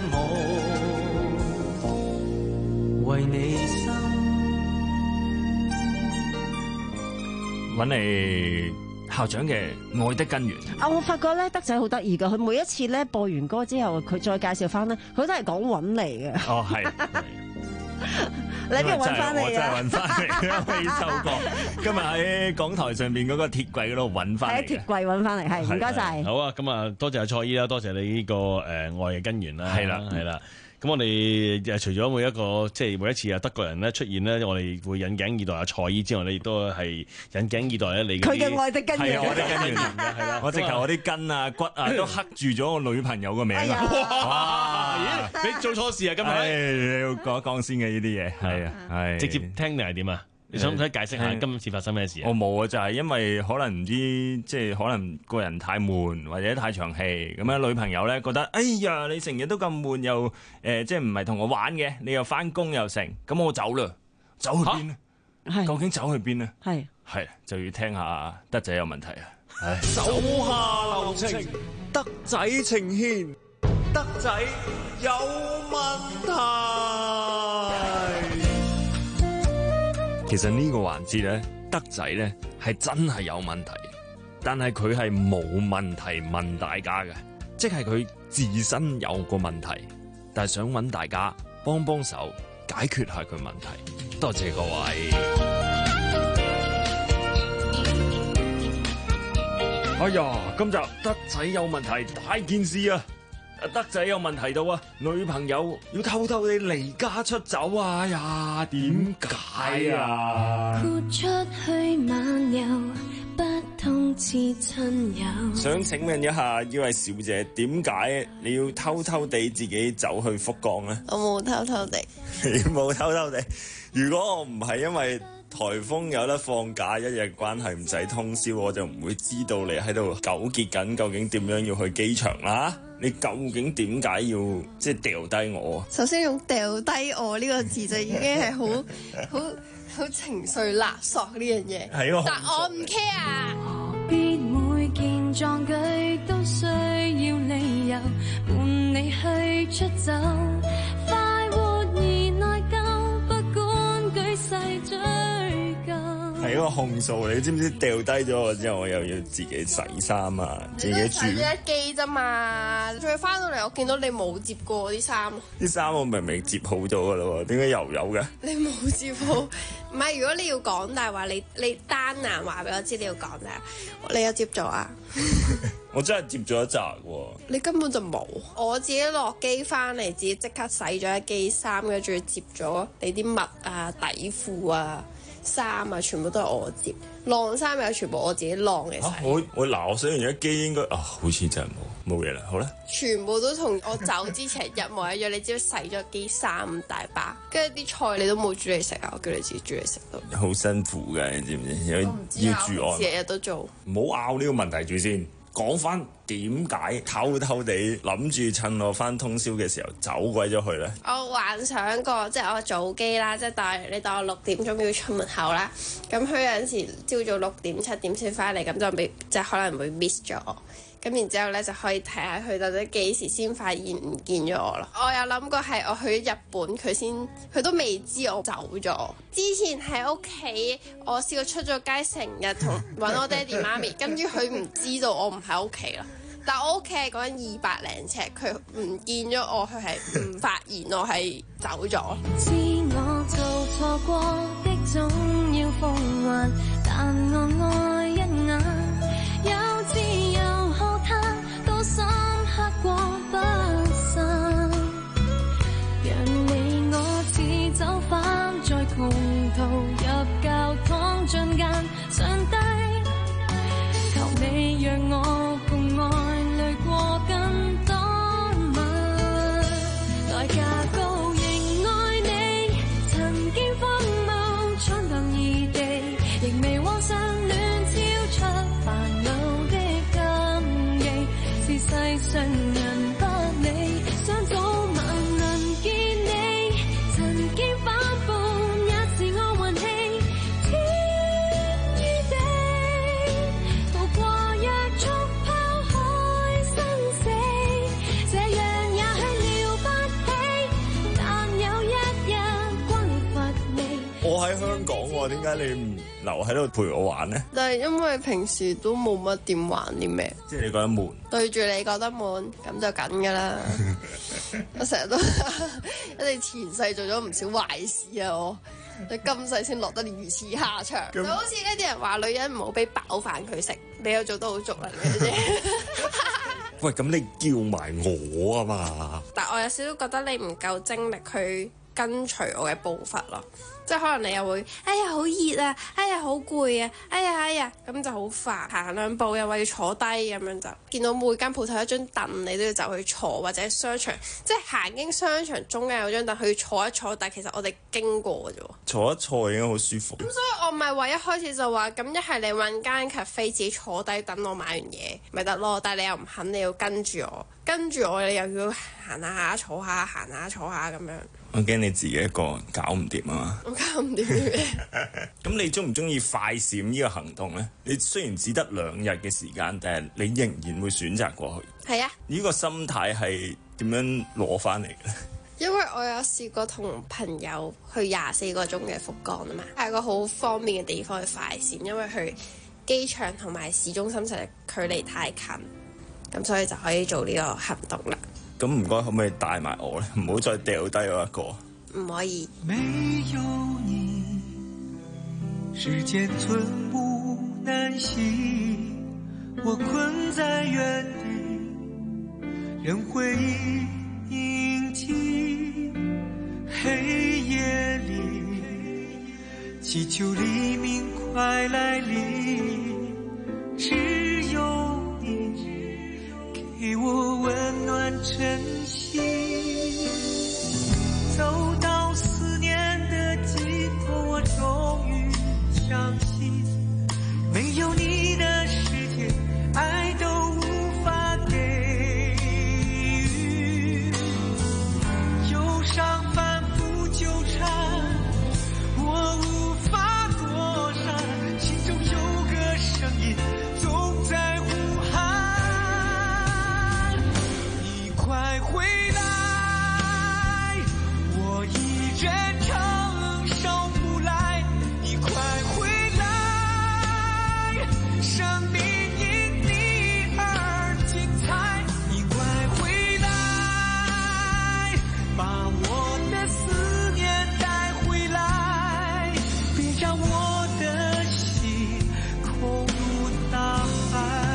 可為你生。
搵嚟校長嘅愛的根源。
啊，我發覺咧德仔好得意㗎，佢每一次咧播完歌之後，佢再介紹翻咧，佢都係講揾嚟嘅。
哦，係。
你邊度揾翻嚟啊？
我真係揾翻嚟，因為呢首歌今日喺港台上邊嗰個鐵櫃嗰度揾翻嚟。
喺鐵櫃揾翻嚟，係唔該晒。
好啊，咁啊，多謝阿蔡姨啦，多謝你呢個誒愛嘅根源啦。
係啦，
係啦。咁我哋誒除咗每一個即係每一次啊德國人咧出現咧，我哋會引頸以待阿蔡姨之外，你亦都係引頸以待咧你
佢嘅愛的根源，
係我的根源嘅，係啦。我直頭我啲筋啊骨啊都刻住咗我女朋友個名啊！
哇！咦，你做錯事啊今日？
要講一講先嘅呢啲嘢，係啊，係
直接聽定係點啊？你想唔想解釋下今次發生咩事啊？
我冇啊，就係因為可能唔知，即係可能個人太悶或者太長氣，咁樣女朋友咧覺得，哎呀，你成日都咁悶，又誒，即係唔係同我玩嘅，你又翻工又成，咁我走啦，走去邊咧？究竟走去邊咧？
係
係就要聽下德仔有問題啊！唉，
手下留情，德仔情牽，德仔有問題。
其實呢個環節咧，德仔咧係真係有問題，但係佢係冇問題問大家嘅，即係佢自身有個問題，但係想揾大家幫幫手解決下佢問題。多謝各位。哎呀，今集德仔有問題，大件事啊！德仔有問題到啊，女朋友要偷偷地離家出走啊！哎呀，點解啊？
豁出去漫遊，不通知親友。
想請問一下呢位小姐，點解你要偷偷地自己走去福岡呢？
我冇偷偷地。
你冇偷偷地？如果我唔係因為颱風有得放假一日關係唔使通宵，我就唔會知道你喺度糾結緊究竟點樣要去機場啦。你究竟點解要即係掉低我？
首先用掉低我呢個字就已經係好好好情緒勒索呢樣嘢。
係咯，
但我唔 care。
何必每件壯舉都需要理由伴你去出走？快活而內疚，不管舉世追究。
係一個控訴，你知唔知掉低咗我之後，我又要自己洗衫啊，自己煮。
洗咗一機啫嘛，仲要翻到嚟，我見到你冇摺過啲衫。
啲衫我明明摺好咗噶啦喎，點解又有嘅？
你冇摺好，唔係如果你要講大話，你你單眼話俾我知你要講大話，你有摺咗啊？
我真係摺咗一紮喎。
你根本就冇，我自己落機翻嚟，自己即刻洗咗一機衫，跟住仲要摺咗你啲襪啊、底褲啊。衫啊，全部都係我摺，晾衫又全部我自己晾嘅洗。
啊、我我嗱，我洗完一機應該啊，好似真係冇冇嘢啦。好啦，
全部都同我走之前一模一樣。你只要洗咗機衫咁大把，跟住啲菜你都冇煮嚟食啊！我叫你自己煮嚟食都
好辛苦嘅，你知唔知？有要住案，
日日都做。
唔好拗呢個問題住先。講翻點解偷偷地諗住趁我翻通宵嘅時候走鬼咗去咧？
我幻想過，即係我早機啦，即係當你當我六點鐘要出門口啦。咁佢有陣時朝早六點七點先翻嚟，咁就未即係可能會 miss 咗我。咁然之後咧就可以睇下佢到底幾時先發現唔見咗我咯。我有諗過係我去咗日本，佢先佢都未知我走咗。之前喺屋企，我試過出咗街，成日同揾我爹哋媽咪，跟住佢唔知道我唔喺屋企啦。但我屋企係講緊二百零尺，佢唔見咗我，佢係唔發現我係走咗。
知我做錯過的總要奉還，但我愛一眼，有自由學他都深刻過不散。讓你我似走返在窮途入教堂進間，上帝求你讓我共愛淚過更多晚，代價高仍愛你，曾經荒謬闖蕩異地，亦未妄想戀。
喺香港喎，點解你唔留喺度陪我玩呢？
但係因為平時都冇乜點玩啲咩，
即係你覺得悶，
對住你覺得悶，咁就緊㗎啦。我成日都一定前世做咗唔少壞事啊！我你今世先落得如此下場，就好似呢啲人話女人唔好俾飽飯佢食，你又做得好足啦，你嘅啫。
喂，咁你叫埋我啊嘛？
但我有少少覺得你唔夠精力去跟隨我嘅步伐咯。即係可能你又會，哎呀好熱啊，哎呀好攰啊，哎呀哎呀，咁就好煩。行兩步又話要坐低咁樣就，見到每間鋪頭有張凳，你都要走去坐，或者商場，即係行經商場中間有張凳，去坐一坐。但係其實我哋經過嘅啫喎，
坐一坐已經好舒服。
咁所以我咪話一開始就話，咁一係你揾間 cafe 自己坐低等我買完嘢咪得咯。但係你又唔肯，你要跟住我，跟住我你又要行下下坐下，行下坐下咁樣。
我驚你自己一個搞唔掂啊嘛！
我搞唔掂啲咩？
咁你中唔中意快閃呢個行動呢？你雖然只得兩日嘅時間，但係你仍然會選擇過去。
係啊！
呢個心態係點樣攞翻嚟嘅咧？
因為我有試過同朋友去廿四個鐘嘅福岡啊嘛，係個好方便嘅地方去快閃，因為去機場同埋市中心實在距離太近，咁所以就可以做呢個行動啦。
咁唔該，可唔可以帶埋我咧？唔好再掉低我一個。
唔可以。
沒有你，時間寸步難行，我困在原地，任回憶凝靜。黑夜裏，祈求黎明快來臨，只有你給我溫暖真心。走到思念的盡頭，我終於相信，沒有你的世界，愛都無法給予。憂傷反覆糾纏，我無法躲閃，心中有個聲音總在呼喊，你快回來。人承受不來，你快回來，生命因你而精彩，你快回來，把我的思念帶回來，別讓我的心空如大海。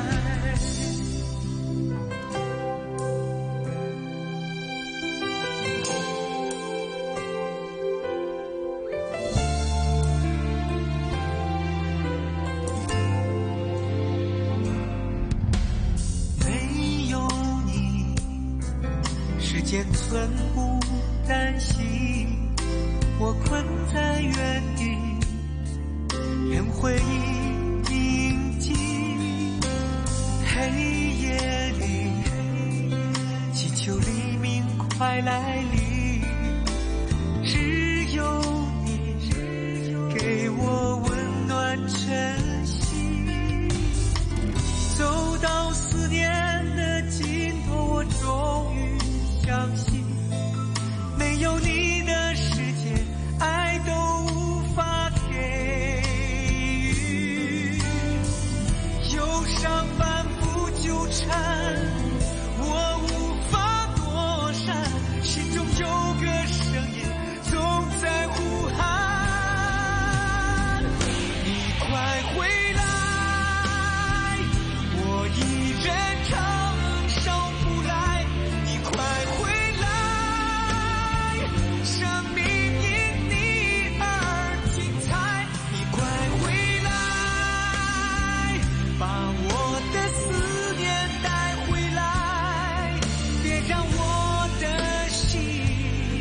間寸步難行，我困在原地，任回憶凝靜。黑夜裏，祈求黎明快來臨，只有你給我溫暖真心。走到思念的盡頭，我終於相信，沒有你的世界，愛都無法給予。憂傷反覆糾纏，我無法躲閃，心中有個聲音總在呼喊，你快回來，我一人承受不來，你快回來，生命因你而精彩，你快回來，把我的思念帶回來，別讓我的心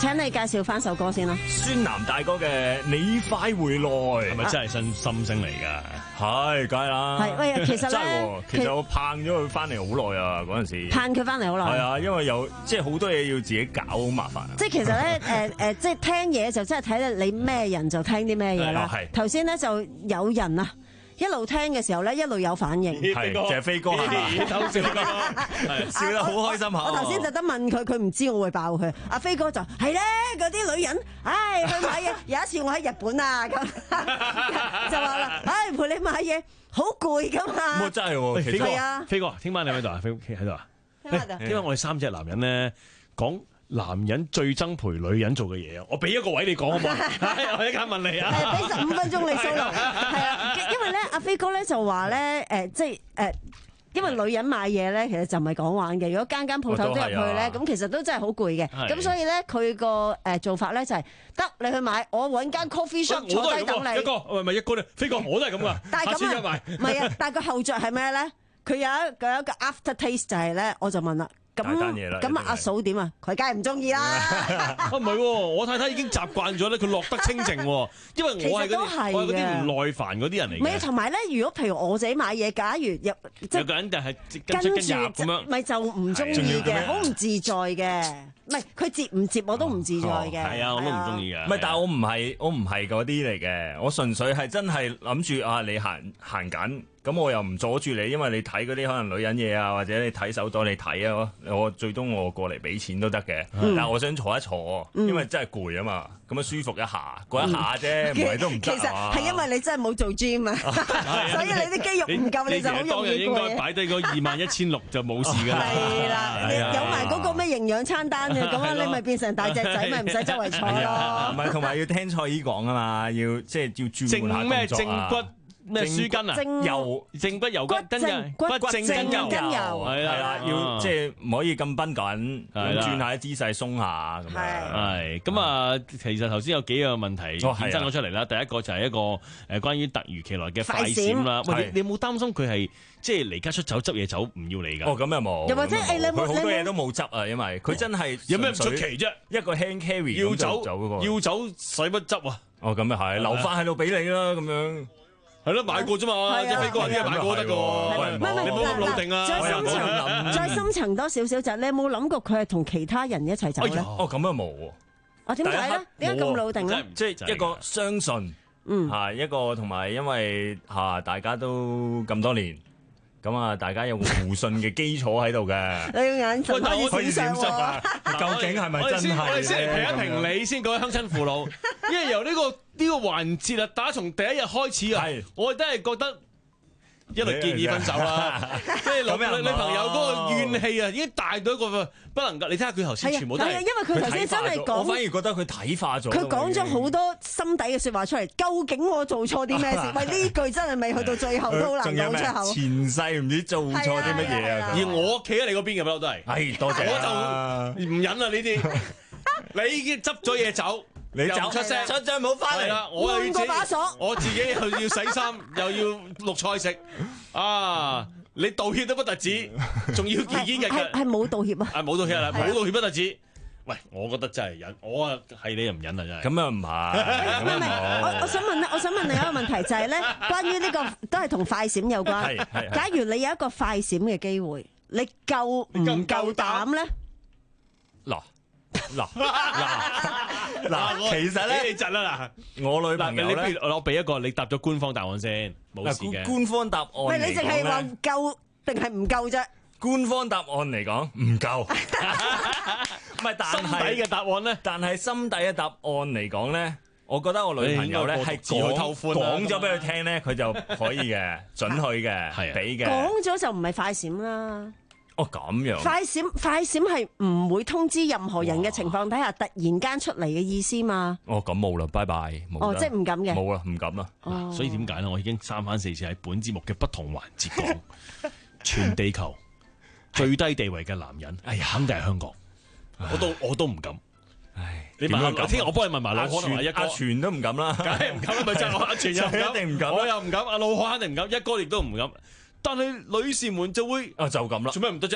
請你介紹翻首歌先啦。
孫楠大哥嘅《你快回來》
係咪真係新心聲嚟㗎？
係，梗係啦。
係喂，其實
真係
咧
喎，其實我盼咗佢翻嚟好耐啊，嗰陣時。
盼佢翻嚟好耐。
係啊，因為有即係好多嘢要自己搞，好麻煩啊。
即係其實咧，誒誒，即係聽嘢就真係睇咧你咩人就聽啲咩嘢啦。
係
頭先咧就有人啊。一路聽嘅時候咧，一路有反應。
係，就係飛哥係嘛？
笑
笑得好開心下。
我頭先特登問佢，佢唔知我會爆佢。阿飛哥就係咧，嗰啲女人，唉，去買嘢。有一次我喺日本啊，咁就話啦，唉，陪你買嘢好攰噶嘛。
咁真係喎，
飛哥
啊，
飛哥，聽晚你喺度啊？飛喺度啊？聽晚我哋三隻男人咧講。男人最憎陪女人做嘅嘢啊！我俾一個位你講好唔好？我一間問你啊！
係俾十五分鐘你 solo。係啊，因為咧阿飛哥咧就話咧誒，即係誒，因為女人買嘢咧，其實就唔係講玩嘅。如果間間鋪頭都入去咧，咁其實都真係好攰嘅。咁所以咧，佢個誒做法咧就係得你去買，我揾間 coffee shop 坐低等你。
一個唔係唔係一個咧，飛哥我都係咁噶。
但係咁啊，唔係啊，但係個後著係咩咧？佢有一佢有一個 after taste 就係咧，我就問啦。咁咁啊，阿嫂點啊？佢梗係唔中意啦。
啊唔係喎，我太太已經習慣咗咧，佢落得清靜喎。因為我係嗰啲我係嗰啲唔耐煩嗰啲人嚟嘅。
唔係，同埋咧，如果譬如我自己買嘢，假如有
有個人就係跟出跟入咁樣，
咪就唔中意嘅，好唔自在嘅。唔係佢接唔接我都唔自在嘅。
係啊，我都唔中意嘅。
唔係，但係我唔係我唔係嗰啲嚟嘅，我純粹係真係諗住啊，你行行緊。咁我又唔阻住你，因為你睇嗰啲可能女人嘢啊，或者你睇手袋你睇啊，我最多我過嚟俾錢都得嘅。嗯、但係我想坐一坐，因為真係攰啊嘛，咁啊舒服一下，嗰一下啫，唔係、嗯、都唔得啊。
其實係因為你真係冇做 gym 啊，所以你啲肌肉唔夠，你，你就好容易攰。當日
應該擺低個二萬一千六就冇事㗎啦。
係啦，有埋嗰個咩營養餐單嘅，咁樣你咪變成大隻仔，咪唔使周圍坐咯。
唔係，同埋要聽蔡姨講啊嘛，要即係要轉換下動作啊。
正骨咩舒筋啊？油正骨油骨筋嘅骨正筋油係啦，
要即係唔可以咁繃緊，咁轉下啲姿勢鬆下咁樣。
係咁啊，其實頭先有幾個問題衍生咗出嚟啦。第一個就係一個誒關於突如其來嘅快閃啦。喂，你你有冇擔心佢係即係離家出走執嘢走唔要你㗎？
哦，咁又冇。
又或者誒，你
佢好多嘢都冇執啊，因為佢真係
有咩唔出奇啫？
一個 hand carry
要走
走嗰個
要走使乜執啊？
哦，咁又係留翻喺度俾你啦，咁樣。
係咯，買過啫嘛，即係飛哥啲嘢買過得㗎喎。
唔係唔係，
你冇咁老定啊！
再深層，再深層多少少就係你有冇諗過佢係同其他人一齊走咧？
哦，咁啊冇喎。
哦，點解咧？點解咁老定咧？
即係一個相信，嗯，嚇一個同埋因為嚇大家都咁多年。咁啊，大家有個互信嘅基礎喺度嘅。
你個眼神可以
可以點執啊？究竟係咪真係？
我哋先嚟評一評你先，各位鄉親父老，因為由呢個呢個環節啊，打從第一日開始啊，我真係覺得一律建議分手啦。即係女女朋友嗰個怨氣啊，已經大到一個不能夠。你睇下佢頭先全部都係，
因為佢頭先真係講，
我反而覺得佢睇化咗。
佢講咗好多心底嘅説話出嚟。究竟我做錯啲咩事？喂，呢句真係未去到最後都好難講出口。
前世唔知做錯啲乜嘢啊！
而我企喺你嗰邊嘅不嬲都係。
係多謝。
我就唔忍啦呢啲。你已經執咗嘢走。
你走
出聲，
出張冇翻嚟
啦！我
換個把鎖，
我自己又要洗衫，又要錄菜食，啊！你道歉都不特止，仲要自己嘅
係係冇道歉啊！
係冇道歉啦，冇道歉不特止。喂，我覺得真係忍，我啊係你又唔忍啊真係。
咁啊唔係，
唔係唔係，我我想問咧，我想問你一個問題就係咧，關於呢個都係同快閃有關。
係係。
假如你有一個快閃嘅機會，你夠唔夠膽咧？
嗱。嗱嗱嗱，其實咧，
你窒啦
嗱，我女朋友咧，
你不如我俾一個，你答咗官方答案先，冇事嘅。
官方答案嚟講咧，
喂，你淨係話夠定係唔夠啫？
官方答案嚟講唔夠，唔係，但係
心底嘅答案咧，
但係心底嘅答案嚟講咧，我覺得我女朋友咧係講講咗俾佢聽咧，佢就可以嘅，準許嘅，係俾嘅。
講咗就唔係快閃啦。
哦，咁樣
快閃快閃係唔會通知任何人嘅情況底下突然間出嚟嘅意思嘛？
哦，咁冇啦，拜拜。
哦，即係唔敢嘅。
冇啦，唔敢啦。
哦，所以點解咧？我已經三番四次喺本節目嘅不同環節講，全地球最低地位嘅男人，哎呀，肯定係香港。我都我都唔敢。
唉，
你問下，聽我幫你問埋老可同埋一哥，
阿全都唔敢啦，
梗係唔敢啦，咪就係我阿全又
一定唔敢，
我又唔敢，阿老可肯定唔敢，一哥亦都唔敢。但係女士們就會
啊，就咁啦，
做咩唔得啫？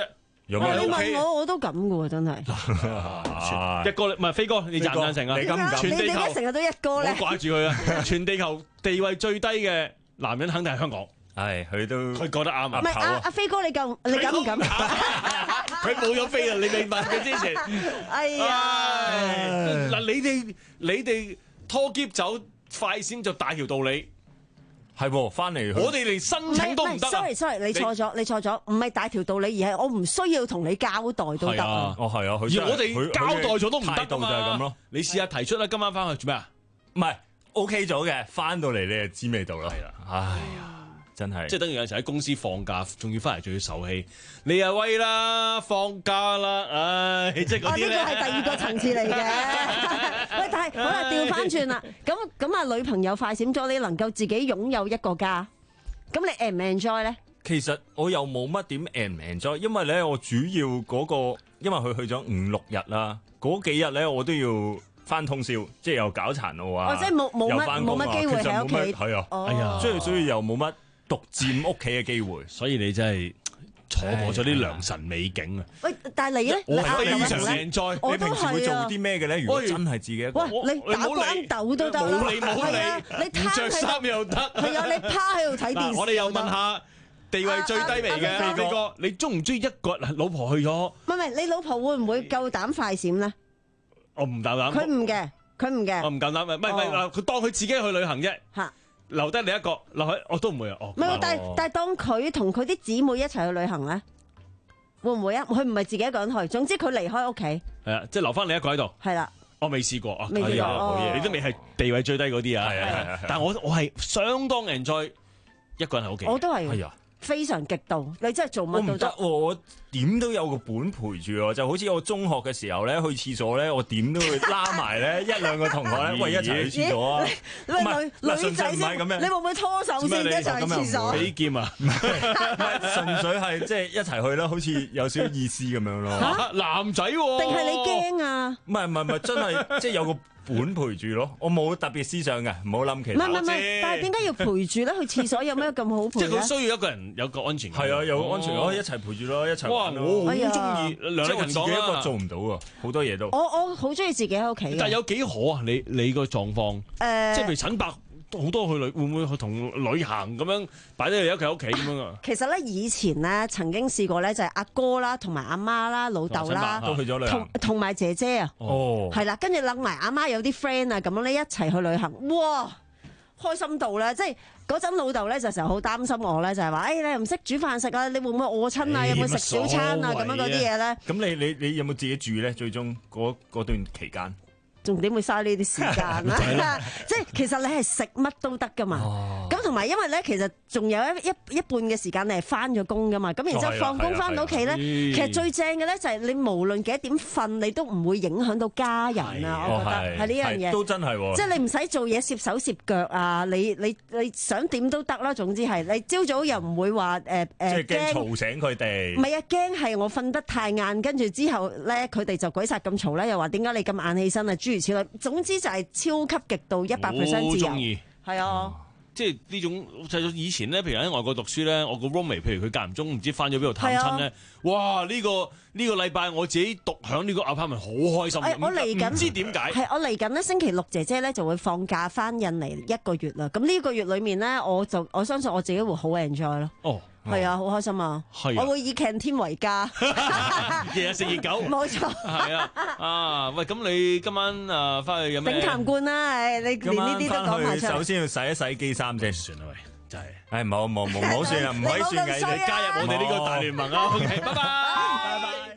有咩
你
OK？
問我我都咁嘅喎，真係。
一哥唔係飛哥，你贊唔贊成啊？
你敢唔敢？
你點解成日都一哥咧？
我掛住佢啊！全地球地位最低嘅男人肯定係香港。
係，佢都
佢覺得啱啊！
唔係阿阿飛哥，你夠你敢唔敢？
佢冇咗飛啊！你未問佢之前。
哎呀！
嗱，你哋你哋拖篋走快閃就大條道理，
係喎，翻嚟
我哋連申請都唔得。
sorry sorry，你錯咗，你錯咗，唔係大條道理，而係我唔需要同你交代都得啊！
哦，係啊，
而我哋交代咗都唔得
態度就係咁咯。
你試下提出啦，今晚翻去做咩啊？
唔係 OK 咗嘅，翻到嚟你就知味道啦。係啦，哎呀。真係，
即係等於有陣時喺公司放假，仲要翻嚟仲要受氣，你又威啦，放假啦，唉，即係嗰啲咧。
呢個係第二個層次嚟嘅。喂，但係好啦，調翻轉啦，咁咁啊，女朋友快閃咗，你能夠自己擁有一個家，咁你 enjoy 唔 enjoy 咧？
其實我又冇乜點 enjoy 唔 enjoy，因為咧我主要嗰個，因為佢去咗五六日啦，嗰幾日咧我都要翻通宵，即係又搞殘路啊，
哦，即係冇冇乜冇乜機會喺屋企，
係啊，
哎呀，
即係所以又冇乜獨佔屋企嘅機會，
所以你真係錯過咗啲良辰美景啊！
喂，但係你咧，
我係非常
靚
enjoy。
你平時會做啲咩嘅咧？如果真係自己一個，
喂，你打關鬥都得啦，
冇理冇理，
你
唔着衫又得。
係啊，你趴喺度睇電視。
我哋又問下地位最低微嘅飛哥，你中唔中意一個老婆去咗？
唔係唔係，你老婆會唔會夠膽快閃咧？
我唔夠膽。
佢唔嘅，佢唔嘅。
我唔夠膽，唔係唔係嗱，佢當佢自己去旅行啫。
嚇！
留低你一個留喺，我都唔會啊。哦，
唔係，但係但係當佢同佢啲姊妹一齊去旅行咧，會唔會啊？佢唔係自己一個人去，總之佢離開屋企。係
啊，即係留翻你一個喺度。
係啦，
我未試過啊。
未試過，
好嘢，你都未係地位最低嗰啲啊。
係係係。
但係我我係相當 enjoy 一個人喺屋企。
我都係。
係啊。
非常極度，你真係做乜都得。
我唔得，我點都有個本陪住我，就好似我中學嘅時候咧，去廁所咧，我點都會拉埋咧一兩個同學咧，喂一齊去廁所啊！
唔係女仔先，你會唔會拖手先一齊去廁所？
俾劍啊！
唔係純粹係即係一齊去啦，好似有少少意思咁樣咯。
嚇，男仔喎？
定係你驚啊？
唔係唔係唔係，真係即係有個本陪住咯，我冇特別思想嘅，唔好諗其他。
唔係唔係，但係點解要陪住咧？去廁所有咩咁好陪？
即係佢需要一個人有個安全感。
係啊，有個安全感，一齊陪住咯，一齊。
哇！我好中意梁麗
勤講一個做唔到啊，好多嘢都。
我我好中意自己喺屋企。
但係有幾可啊？你你個狀況？誒，即係譬如陳伯好多去旅，會唔會去同旅行咁樣擺低你喺佢屋企咁樣啊？
其實咧，以前咧曾經試過咧，就係阿哥啦，同埋阿媽啦、老豆啦，
都去咗旅行，
同同埋姐姐啊，
哦，
係啦，跟住諗埋阿媽有啲 friend 啊，咁樣咧一齊去旅行，哇，開心到咧！即係嗰陣老豆咧就成日好擔心我咧，就係話：誒你又唔識煮飯食啊，你會唔會餓親啊？有冇食小餐啊？咁樣嗰啲嘢咧。
咁你你你有冇自己煮咧？最終嗰嗰段期間。
仲點會嘥呢啲時間啊？即係其實你係食乜都得噶嘛。咁同埋因為咧，其實仲有一一一半嘅時間你係翻咗工噶嘛。咁然之後放工翻到屋企咧，其實最正嘅咧就係你無論幾多點瞓，你都唔會影響到家人啊。我覺得係呢樣嘢
都真係。
即係你唔使做嘢攝手攝腳啊！你你你想點都得啦。總之係你朝早又唔會話誒誒
驚嘈醒佢哋。
唔係啊，驚係我瞓得太晏，跟住之後咧佢哋就鬼殺咁嘈咧，又話點解你咁晏起身啊？諸如此類，總之就係超級極度一百 percent 自由，係啊，
即係呢種就以前咧，譬如喺外國讀書咧，我個 roommate，譬如佢間唔中唔知翻咗邊度探親咧，哇！呢個呢個禮拜我自己獨享呢個 apartment 好開心，
我嚟緊
唔知點解
係我嚟緊咧星期六姐姐咧就會放假翻印尼一個月啦，咁呢個月裡面咧我就我相信我自己會好 enjoy 咯。
哦。
係啊，好開心啊！我會以 canteen 為家，
日日食熱狗，
冇錯。
係啊，啊喂，咁你今晚啊翻去有咩？
頂壇冠啦，誒，你連呢啲都講埋出嚟。
首先要洗一洗機衫啫，
算啦喂，真係。
誒，冇冇冇，唔好算啦，唔可以算嘅，你加入我哋呢個大聯盟啊！OK，拜拜。